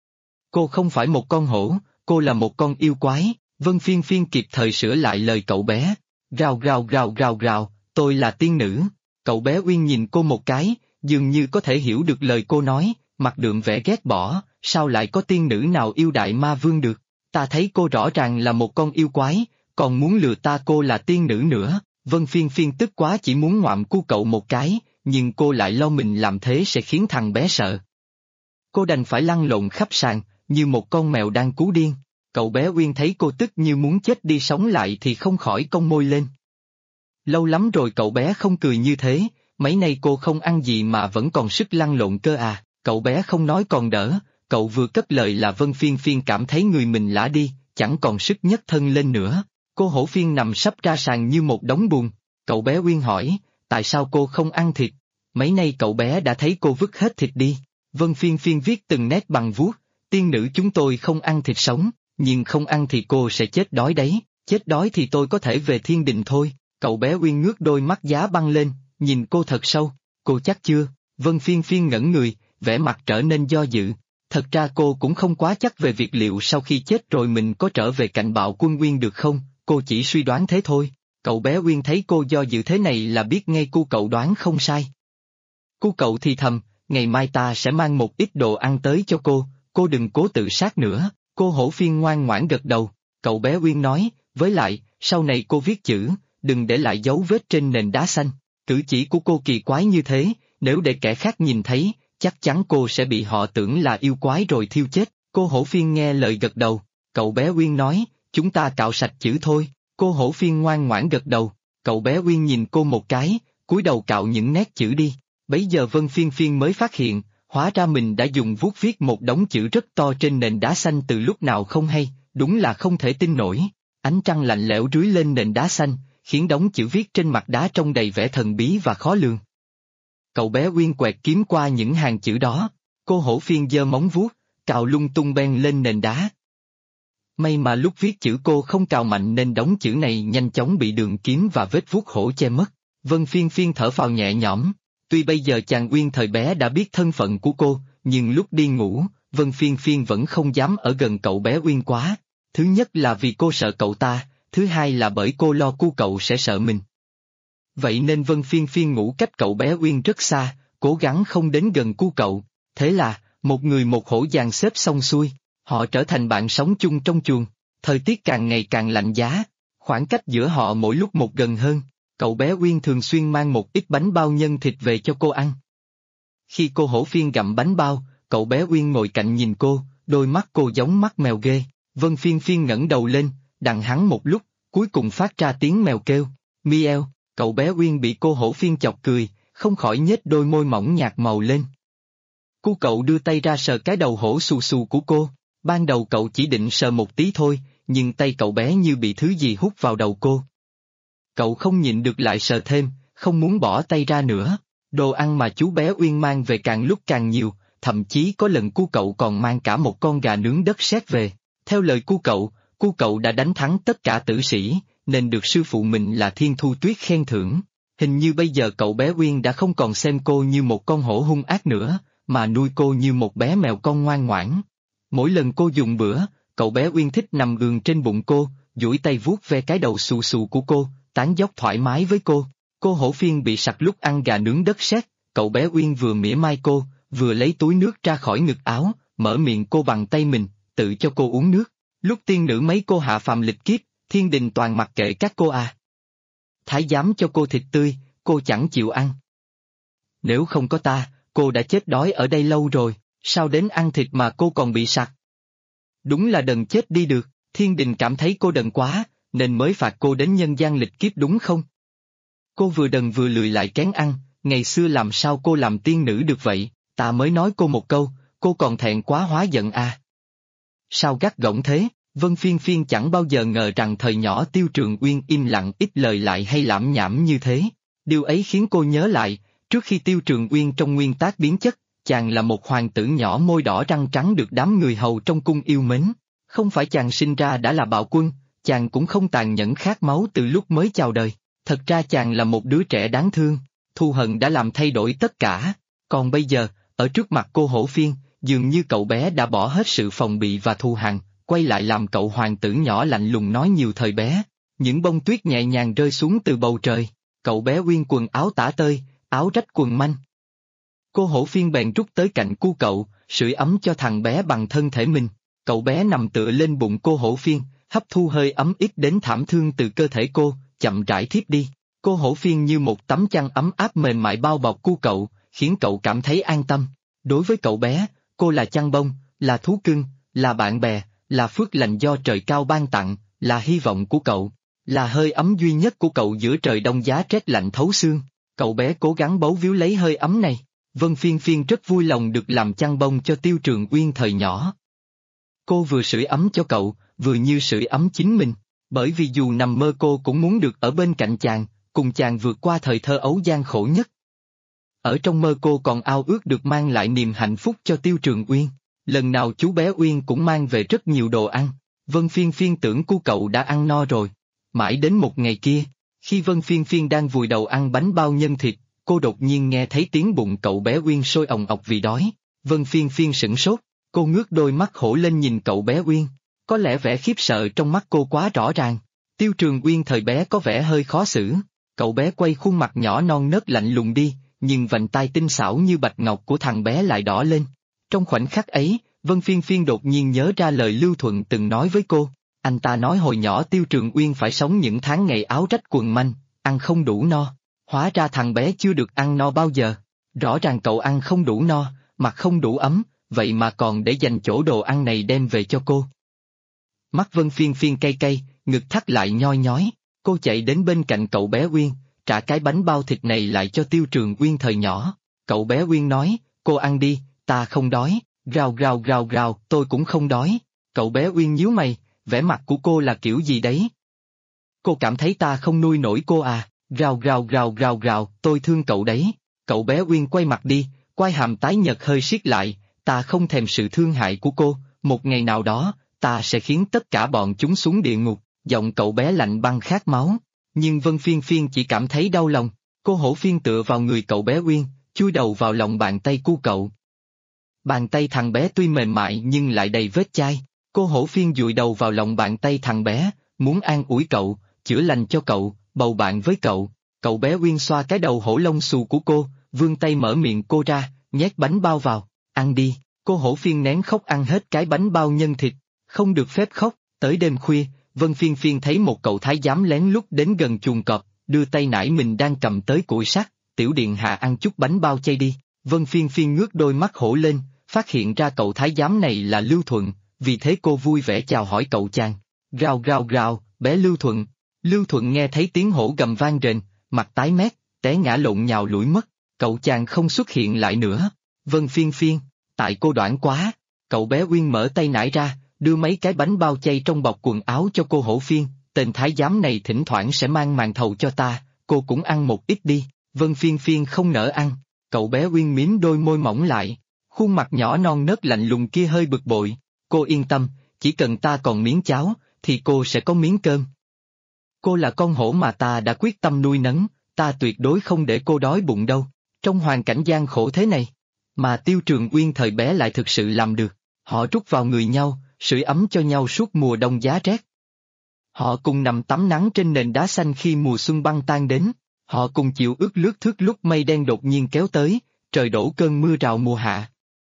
Cô không phải một con hổ, cô là một con yêu quái. Vân Phiên Phiên kịp thời sửa lại lời cậu bé. Rào rào rào rào rào, tôi là tiên nữ. Cậu bé Uyên nhìn cô một cái, dường như có thể hiểu được lời cô nói, mặt đượm vẻ ghét bỏ, sao lại có tiên nữ nào yêu đại ma vương được. Ta thấy cô rõ ràng là một con yêu quái, còn muốn lừa ta cô là tiên nữ nữa. Vân Phiên Phiên tức quá chỉ muốn ngoạm cu cậu một cái, nhưng cô lại lo mình làm thế sẽ khiến thằng bé sợ. Cô đành phải lăn lộn khắp sàn, như một con mèo đang cú điên. Cậu bé Uyên thấy cô tức như muốn chết đi sống lại thì không khỏi cong môi lên. Lâu lắm rồi cậu bé không cười như thế, mấy nay cô không ăn gì mà vẫn còn sức lăn lộn cơ à. Cậu bé không nói còn đỡ, cậu vừa cất lời là Vân Phiên Phiên cảm thấy người mình lả đi, chẳng còn sức nhấc thân lên nữa. Cô hổ phiên nằm sấp ra sàn như một đống bùn. Cậu bé Uyên hỏi, tại sao cô không ăn thịt? Mấy nay cậu bé đã thấy cô vứt hết thịt đi. Vân Phiên Phiên viết từng nét bằng vuốt, tiên nữ chúng tôi không ăn thịt sống, nhưng không ăn thì cô sẽ chết đói đấy, chết đói thì tôi có thể về thiên đình thôi. Cậu bé Uyên ngước đôi mắt giá băng lên, nhìn cô thật sâu, cô chắc chưa? Vân Phiên Phiên ngẩn người, vẻ mặt trở nên do dự. Thật ra cô cũng không quá chắc về việc liệu sau khi chết rồi mình có trở về cạnh Bạo Quân Uyên được không, cô chỉ suy đoán thế thôi. Cậu bé Uyên thấy cô do dự thế này là biết ngay cu cậu đoán không sai. Cu cậu thì thầm, ngày mai ta sẽ mang một ít đồ ăn tới cho cô đừng cố tự sát nữa. Cô hổ phiên ngoan ngoãn gật đầu. Cậu bé Uyên nói, với lại, sau này cô viết chữ, đừng để lại dấu vết trên nền đá xanh. Cử chỉ của cô kỳ quái như thế, nếu để kẻ khác nhìn thấy, chắc chắn cô sẽ bị họ tưởng là yêu quái rồi thiêu chết. Cô hổ phiên nghe lời gật đầu. Cậu bé Uyên nói, chúng ta cạo sạch chữ thôi. Cô hổ phiên ngoan ngoãn gật đầu. Cậu bé Uyên nhìn cô một cái, cúi đầu cạo những nét chữ đi. Bấy giờ Vân Phiên Phiên mới phát hiện, hóa ra mình đã dùng vuốt viết một đống chữ rất to trên nền đá xanh từ lúc nào không hay, đúng là không thể tin nổi. Ánh trăng lạnh lẽo rưới lên nền đá xanh, khiến đống chữ viết trên mặt đá trông đầy vẻ thần bí và khó lường. cậu bé Uyên quẹt kiếm qua những hàng chữ đó. Cô hổ phiên giơ móng vuốt, cào lung tung ben lên nền đá. May mà lúc viết chữ cô không cào mạnh nên đống chữ này nhanh chóng bị đường kiếm và vết vuốt hổ che mất. Vân Phiên Phiên thở phào nhẹ nhõm. Tuy bây giờ chàng Uyên thời bé đã biết thân phận của cô, nhưng lúc đi ngủ, Vân Phiên Phiên vẫn không dám ở gần cậu bé Uyên quá. Thứ nhất là vì cô sợ cậu ta, thứ hai là bởi cô lo cu cậu sẽ sợ mình. Vậy nên Vân Phiên Phiên ngủ cách cậu bé Uyên rất xa, cố gắng không đến gần cu cậu. Thế là, một người một hổ dàn xếp xong xuôi, họ trở thành bạn sống chung trong chuồng. Thời tiết càng ngày càng lạnh giá, khoảng cách giữa họ mỗi lúc một gần hơn. Cậu bé Uyên thường xuyên mang một ít bánh bao nhân thịt về cho cô ăn. Khi cô hổ phiên gặm bánh bao, cậu bé Uyên ngồi cạnh nhìn cô, đôi mắt cô giống mắt mèo ghê. Vân Phiên Phiên ngẩng đầu lên, đằng hắn một lúc, cuối cùng phát ra tiếng mèo kêu, miêu. Cậu bé Uyên bị cô hổ phiên chọc cười, không khỏi nhếch đôi môi mỏng nhạt màu lên. Cu cậu đưa tay ra sờ cái đầu hổ xù xù của cô. Ban đầu cậu chỉ định sờ một tí thôi, nhưng tay cậu bé như bị thứ gì hút vào đầu cô. Cậu không nhịn được lại sờ thêm, không muốn bỏ tay ra nữa. Đồ ăn mà chú bé Uyên mang về càng lúc càng nhiều, thậm chí có lần cu cậu còn mang cả một con gà nướng đất sét về. Theo lời cu cậu đã đánh thắng tất cả tử sĩ, nên được sư phụ mình là Thiên Thu Tuyết khen thưởng. Hình như bây giờ cậu bé Uyên đã không còn xem cô như một con hổ hung ác nữa, mà nuôi cô như một bé mèo con ngoan ngoãn. Mỗi lần cô dùng bữa, cậu bé Uyên thích nằm ườn trên bụng cô, duỗi tay vuốt ve cái đầu xù xù của cô, tán dóc thoải mái với cô. Cô hổ phiên bị sặc lúc ăn gà nướng đất sét, cậu bé Uyên vừa mỉa mai cô, vừa lấy túi nước ra khỏi ngực áo, mở miệng cô bằng tay mình, tự cho cô uống nước. Lúc tiên nữ mấy cô hạ phàm lịch kiếp, thiên đình toàn mặc kệ các cô à. Thái giám cho cô thịt tươi, cô chẳng chịu ăn. Nếu không có ta, cô đã chết đói ở đây lâu rồi, sao đến ăn thịt mà cô còn bị sặc? Đúng là đần chết đi được, thiên đình cảm thấy cô đần quá, nên mới phạt cô đến nhân gian lịch kiếp đúng không? Cô vừa đần vừa lười lại kén ăn, ngày xưa làm sao cô làm tiên nữ được vậy, ta mới nói cô một câu, cô còn thẹn quá hóa giận à. Sao gắt gỏng thế? Vân Phiên Phiên chẳng bao giờ ngờ rằng thời nhỏ Tiêu Trường Uyên im lặng ít lời lại hay lảm nhảm như thế. Điều ấy khiến cô nhớ lại, trước khi Tiêu Trường Uyên trong nguyên tác biến chất, chàng là một hoàng tử nhỏ môi đỏ răng trắng được đám người hầu trong cung yêu mến. Không phải chàng sinh ra đã là bạo quân, chàng cũng không tàn nhẫn khát máu từ lúc mới chào đời. Thật ra chàng là một đứa trẻ đáng thương, thù hận đã làm thay đổi tất cả. Còn bây giờ, ở trước mặt cô hổ phiên, dường như cậu bé đã bỏ hết sự phòng bị và thù hằn, quay lại làm cậu hoàng tử nhỏ lạnh lùng nói nhiều thời bé. Những bông tuyết nhẹ nhàng rơi xuống từ bầu trời, cậu bé Uyên quần áo tả tơi, áo rách quần manh. Cô hổ phiên bèn rút tới cạnh cu cậu, sưởi ấm cho thằng bé bằng thân thể mình. Cậu bé nằm tựa lên bụng cô hổ phiên, hấp thu hơi ấm ít đến thảm thương từ cơ thể cô, chậm rãi thiếp đi. Cô hổ phiên như một tấm chăn ấm áp mềm mại bao bọc cu cậu, khiến cậu cảm thấy an tâm. Đối với cậu bé, cô là chăn bông, là thú cưng, là bạn bè, là phước lành do trời cao ban tặng, là hy vọng của cậu, là hơi ấm duy nhất của cậu giữa trời đông giá rét lạnh thấu xương. Cậu bé cố gắng bấu víu lấy hơi ấm này. Vân Phiên Phiên rất vui lòng được làm chăn bông cho Tiêu Trường Uyên thời nhỏ. Cô vừa sưởi ấm cho cậu, vừa như sưởi ấm chính mình, bởi vì dù nằm mơ cô cũng muốn được ở bên cạnh chàng, cùng chàng vượt qua thời thơ ấu gian khổ nhất. Ở trong mơ cô còn ao ước được mang lại niềm hạnh phúc cho Tiêu Trường Uyên. Lần nào chú bé Uyên cũng mang về rất nhiều đồ ăn. Vân Phiên Phiên tưởng cu cậu đã ăn no rồi. Mãi đến một ngày kia, khi Vân Phiên Phiên đang vùi đầu ăn bánh bao nhân thịt, cô đột nhiên nghe thấy tiếng bụng cậu bé Uyên sôi ồng ọc vì đói. Vân Phiên Phiên sửng sốt, cô ngước đôi mắt hổ lên nhìn cậu bé Uyên. Có lẽ vẻ khiếp sợ trong mắt cô quá rõ ràng. Tiêu Trường Uyên thời bé có vẻ hơi khó xử. Cậu bé quay khuôn mặt nhỏ non nớt lạnh lùng đi, nhưng vành tai tinh xảo như bạch ngọc của thằng bé lại đỏ lên. Trong khoảnh khắc ấy, Vân Phiên Phiên đột nhiên nhớ ra lời Lưu Thuận từng nói với cô. Anh ta nói hồi nhỏ Tiêu Trường Uyên phải sống những tháng ngày áo rách quần manh, ăn không đủ no. Hóa ra thằng bé chưa được ăn no bao giờ. Rõ ràng cậu ăn không đủ no, mặt không đủ ấm, vậy mà còn để dành chỗ đồ ăn này đem về cho cô. Mắt Vân Phiên Phiên cay cay, ngực thắt lại nhoi nhói. Cô chạy đến bên cạnh cậu bé Uyên, trả cái bánh bao thịt này lại cho Tiêu Trường Uyên thời nhỏ. Cậu bé Uyên nói, cô ăn đi, ta không đói. Rào rào rào rào, tôi cũng không đói. Cậu bé Uyên nhíu mày, vẻ mặt của cô là kiểu gì đấy? Cô cảm thấy ta không nuôi nổi cô à? Rào rào rào rào rào, tôi thương cậu đấy. Cậu bé Uyên quay mặt đi, quai hàm tái nhợt hơi siết lại, ta không thèm sự thương hại của cô, một ngày nào đó, ta sẽ khiến tất cả bọn chúng xuống địa ngục, giọng cậu bé lạnh băng khát máu. Nhưng Vân Phiên Phiên chỉ cảm thấy đau lòng, cô hổ phiên tựa vào người cậu bé Uyên, chui đầu vào lòng bàn tay của cậu. Bàn tay thằng bé tuy mềm mại nhưng lại đầy vết chai, cô hổ phiên dụi đầu vào lòng bàn tay thằng bé, muốn an ủi cậu, chữa lành cho cậu, bầu bạn với cậu. Cậu bé Uyên xoa cái đầu hổ lông xù của cô, vươn tay mở miệng cô ra, nhét bánh bao vào, ăn đi. Cô hổ phiên nén khóc ăn hết cái bánh bao nhân thịt, không được phép khóc. Tới đêm khuya, Vân Phiên Phiên thấy một cậu thái giám lén lút đến gần chuồng cọp, đưa tay nải mình đang cầm tới củi sắt, tiểu điện hạ ăn chút bánh bao chay đi. Vân Phiên Phiên ngước đôi mắt hổ lên, phát hiện ra cậu thái giám này là Lưu Thuận, vì thế cô vui vẻ chào hỏi cậu chàng. Rào rào rào, bé Lưu Thuận. Lưu Thuận nghe thấy tiếng hổ gầm vang rền, mặt tái mét, té ngã lộn nhào lủi mất, cậu chàng không xuất hiện lại nữa. Vân Phiên Phiên, tại cô đoản quá. Cậu bé Uyên mở tay nải ra, đưa mấy cái bánh bao chay trong bọc quần áo cho cô hổ phiên, tên thái giám này thỉnh thoảng sẽ mang màn thầu cho ta, cô cũng ăn một ít đi. Vân Phiên Phiên không nỡ ăn, cậu bé Uyên mím đôi môi mỏng lại, khuôn mặt nhỏ non nớt lạnh lùng kia hơi bực bội, cô yên tâm, chỉ cần ta còn miếng cháo, thì cô sẽ có miếng cơm. Cô là con hổ mà ta đã quyết tâm nuôi nấng, ta tuyệt đối không để cô đói bụng đâu. Trong hoàn cảnh gian khổ thế này, mà Tiêu Trường Uyên thời bé lại thực sự làm được, họ rút vào người nhau, sưởi ấm cho nhau suốt mùa đông giá rét. Họ cùng nằm tắm nắng trên nền đá xanh khi mùa xuân băng tan đến, họ cùng chịu ướt lướt thước lúc mây đen đột nhiên kéo tới, trời đổ cơn mưa rào mùa hạ.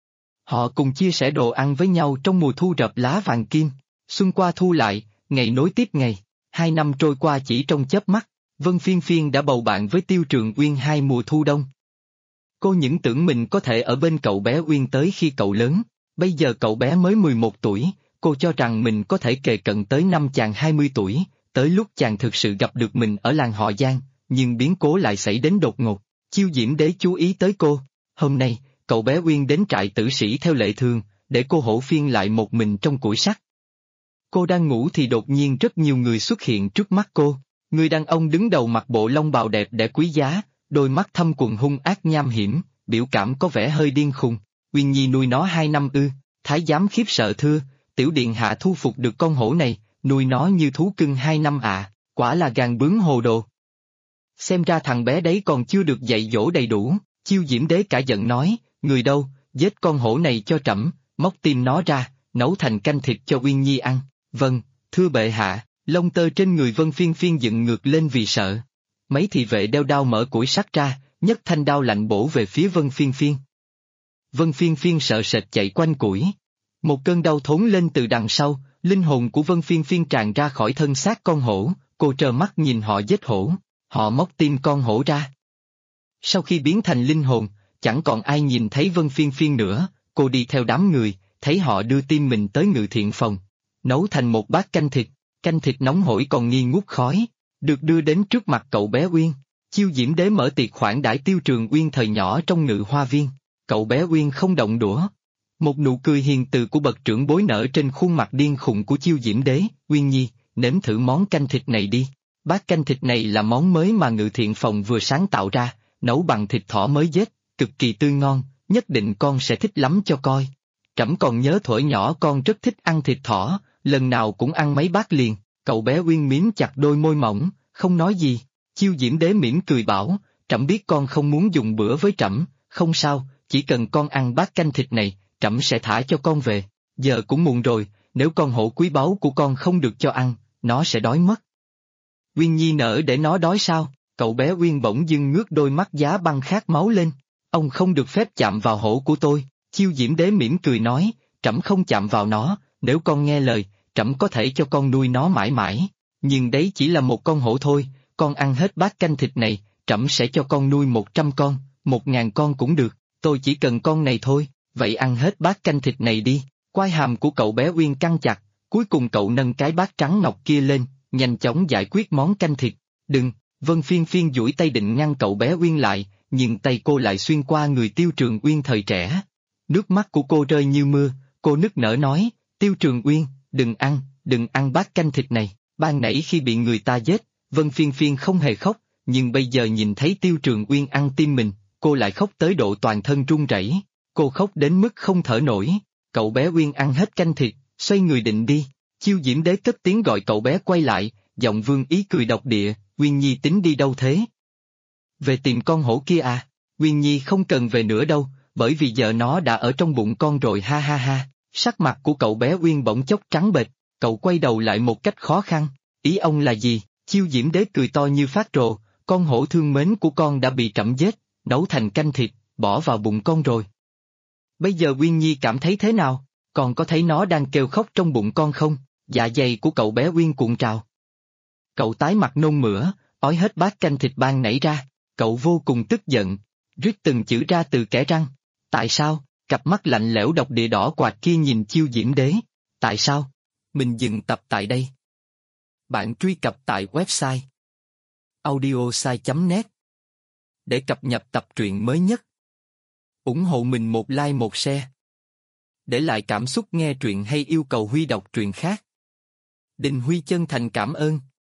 Họ cùng chia sẻ đồ ăn với nhau trong mùa thu rập lá vàng kim, xuân qua thu lại, ngày nối tiếp ngày, 2 năm trôi qua chỉ trong chớp mắt, Vân Phiên Phiên đã bầu bạn với Tiêu Trường Uyên 2 mùa thu đông. Cô những tưởng mình có thể ở bên cậu bé Uyên tới khi cậu lớn, bây giờ cậu bé mới 11 tuổi, cô cho rằng mình có thể kề cận tới năm chàng 20 tuổi, tới lúc chàng thực sự gặp được mình ở làng họ Giang, nhưng biến cố lại xảy đến đột ngột. Chiêu Diễm Đế chú ý tới cô, hôm nay, cậu bé Uyên đến trại tử sĩ theo lệ thường, để cô hổ phiên lại một mình trong củi sắt. Cô đang ngủ thì đột nhiên rất nhiều người xuất hiện trước mắt cô, người đàn ông đứng đầu mặc bộ lông bào đẹp đẽ quý giá, đôi mắt thâm quầng hung ác nham hiểm, biểu cảm có vẻ hơi điên khùng. Uyên Nhi nuôi nó 2 năm ư? Thái giám khiếp sợ thưa, tiểu điện hạ thu phục được con hổ này, nuôi nó như thú cưng 2 năm à, quả là gàn bướng hồ đồ. Xem ra thằng bé đấy còn chưa được dạy dỗ đầy đủ. Chiêu Diễm Đế cả giận nói, người đâu, giết con hổ này cho trẫm, móc tim nó ra, nấu thành canh thịt cho Uyên Nhi ăn. Vâng, thưa bệ hạ. Lông tơ trên người Vân Phiên Phiên dựng ngược lên vì sợ. Mấy thị vệ đeo đao mở củi sắt ra, nhấc thanh đao lạnh bổ về phía Vân Phiên Phiên. Vân Phiên Phiên sợ sệt chạy quanh củi. Một cơn đau thốn lên từ đằng sau, linh hồn của Vân Phiên Phiên tràn ra khỏi thân xác con hổ, cô trơ mắt nhìn họ giết hổ, họ móc tim con hổ ra. Sau khi biến thành linh hồn, chẳng còn ai nhìn thấy Vân Phiên Phiên nữa, cô đi theo đám người, thấy họ đưa tim mình tới ngự thiện phòng, nấu thành một bát canh thịt nóng hổi còn nghi ngút khói, được đưa đến trước mặt cậu bé Uyên. Chiêu Diễm Đế mở tiệc khoản đãi Tiêu Trường Uyên thời nhỏ trong ngự hoa viên, cậu bé Uyên không động đũa. Một nụ cười hiền từ của bậc trưởng bối nở trên khuôn mặt điên khùng của Chiêu Diễm Đế. Uyên Nhi, nếm thử món canh thịt này đi. Bát canh thịt này là món mới mà ngự thiện phòng vừa sáng tạo ra, nấu bằng thịt thỏ mới giết, cực kỳ tươi ngon, nhất định con sẽ thích lắm cho coi. Trẫm còn nhớ thuở nhỏ con rất thích ăn thịt thỏ, lần nào cũng ăn mấy bát liền. Cậu bé Uyên mím chặt đôi môi mỏng, không nói gì. Chiêu Diễm Đế mỉm cười bảo, trẫm biết con không muốn dùng bữa với trẫm, không sao, chỉ cần con ăn bát canh thịt này, trẫm sẽ thả cho con về. Giờ cũng muộn rồi, nếu con hổ quý báu của con không được cho ăn, nó sẽ đói mất. Uyên Nhi nỡ để nó đói sao? Cậu bé Uyên bỗng dưng ngước đôi mắt giá băng khát máu lên. Ông không được phép chạm vào hổ của tôi. Chiêu Diễm Đế mỉm cười nói, trẫm không chạm vào nó, nếu con nghe lời, trẫm có thể cho con nuôi nó mãi mãi. Nhưng đấy chỉ là một con hổ thôi, con ăn hết bát canh thịt này, trẫm sẽ cho con nuôi 100 con, 1000 con cũng được, tôi chỉ cần con này thôi, vậy ăn hết bát canh thịt này đi. Quai hàm của cậu bé Uyên căng chặt, cuối cùng cậu nâng cái bát trắng ngọc kia lên, nhanh chóng giải quyết món canh thịt. Đừng, Vân Phiên Phiên duỗi tay định ngăn cậu bé Uyên lại, nhưng tay cô lại xuyên qua người Tiêu Trường Uyên thời trẻ. Nước mắt của cô rơi như mưa, cô nức nở nói, Tiêu Trường Uyên, đừng ăn bát canh thịt này. Ban nãy khi bị người ta giết, Vân Phiên Phiên không hề khóc, nhưng bây giờ nhìn thấy Tiêu Trường Uyên ăn tim mình, cô lại khóc tới độ toàn thân run rẩy. Cô khóc đến mức không thở nổi. Cậu bé Uyên ăn hết canh thịt, xoay người định đi. Chiêu Diễm Đế cất tiếng gọi cậu bé quay lại, giọng Vương Ý cười độc địa, Uyên Nhi tính đi đâu thế? Về tìm con hổ kia à? Uyên Nhi không cần về nữa đâu, bởi vì giờ nó đã ở trong bụng con rồi ha ha ha. Sắc mặt của cậu bé Uyên bỗng chốc trắng bệch, cậu quay đầu lại một cách khó khăn. Ý ông là gì? Chiêu Diễm Đế cười to như phát rồ, con hổ thương mến của con đã bị trẫm giết, nấu thành canh thịt, bỏ vào bụng con rồi. Bây giờ Uyên Nhi cảm thấy thế nào? Còn có thấy nó đang kêu khóc trong bụng con không? Dạ dày của cậu bé Uyên cuộn trào. Cậu tái mặt nôn mửa, ói hết bát canh thịt ban nảy ra. Cậu vô cùng tức giận, rít từng chữ ra từ kẽ răng. Tại sao? Cặp mắt lạnh lẽo độc địa đỏ quạt kia nhìn Chiêu Diễm Đế. Tại sao? Mình dừng tập tại đây. Bạn truy cập tại website audiosai.net để cập nhật tập truyện mới nhất. Ủng hộ mình một like một share. Để lại cảm xúc nghe truyện hay yêu cầu Huy đọc truyện khác. Đình Huy chân thành cảm ơn.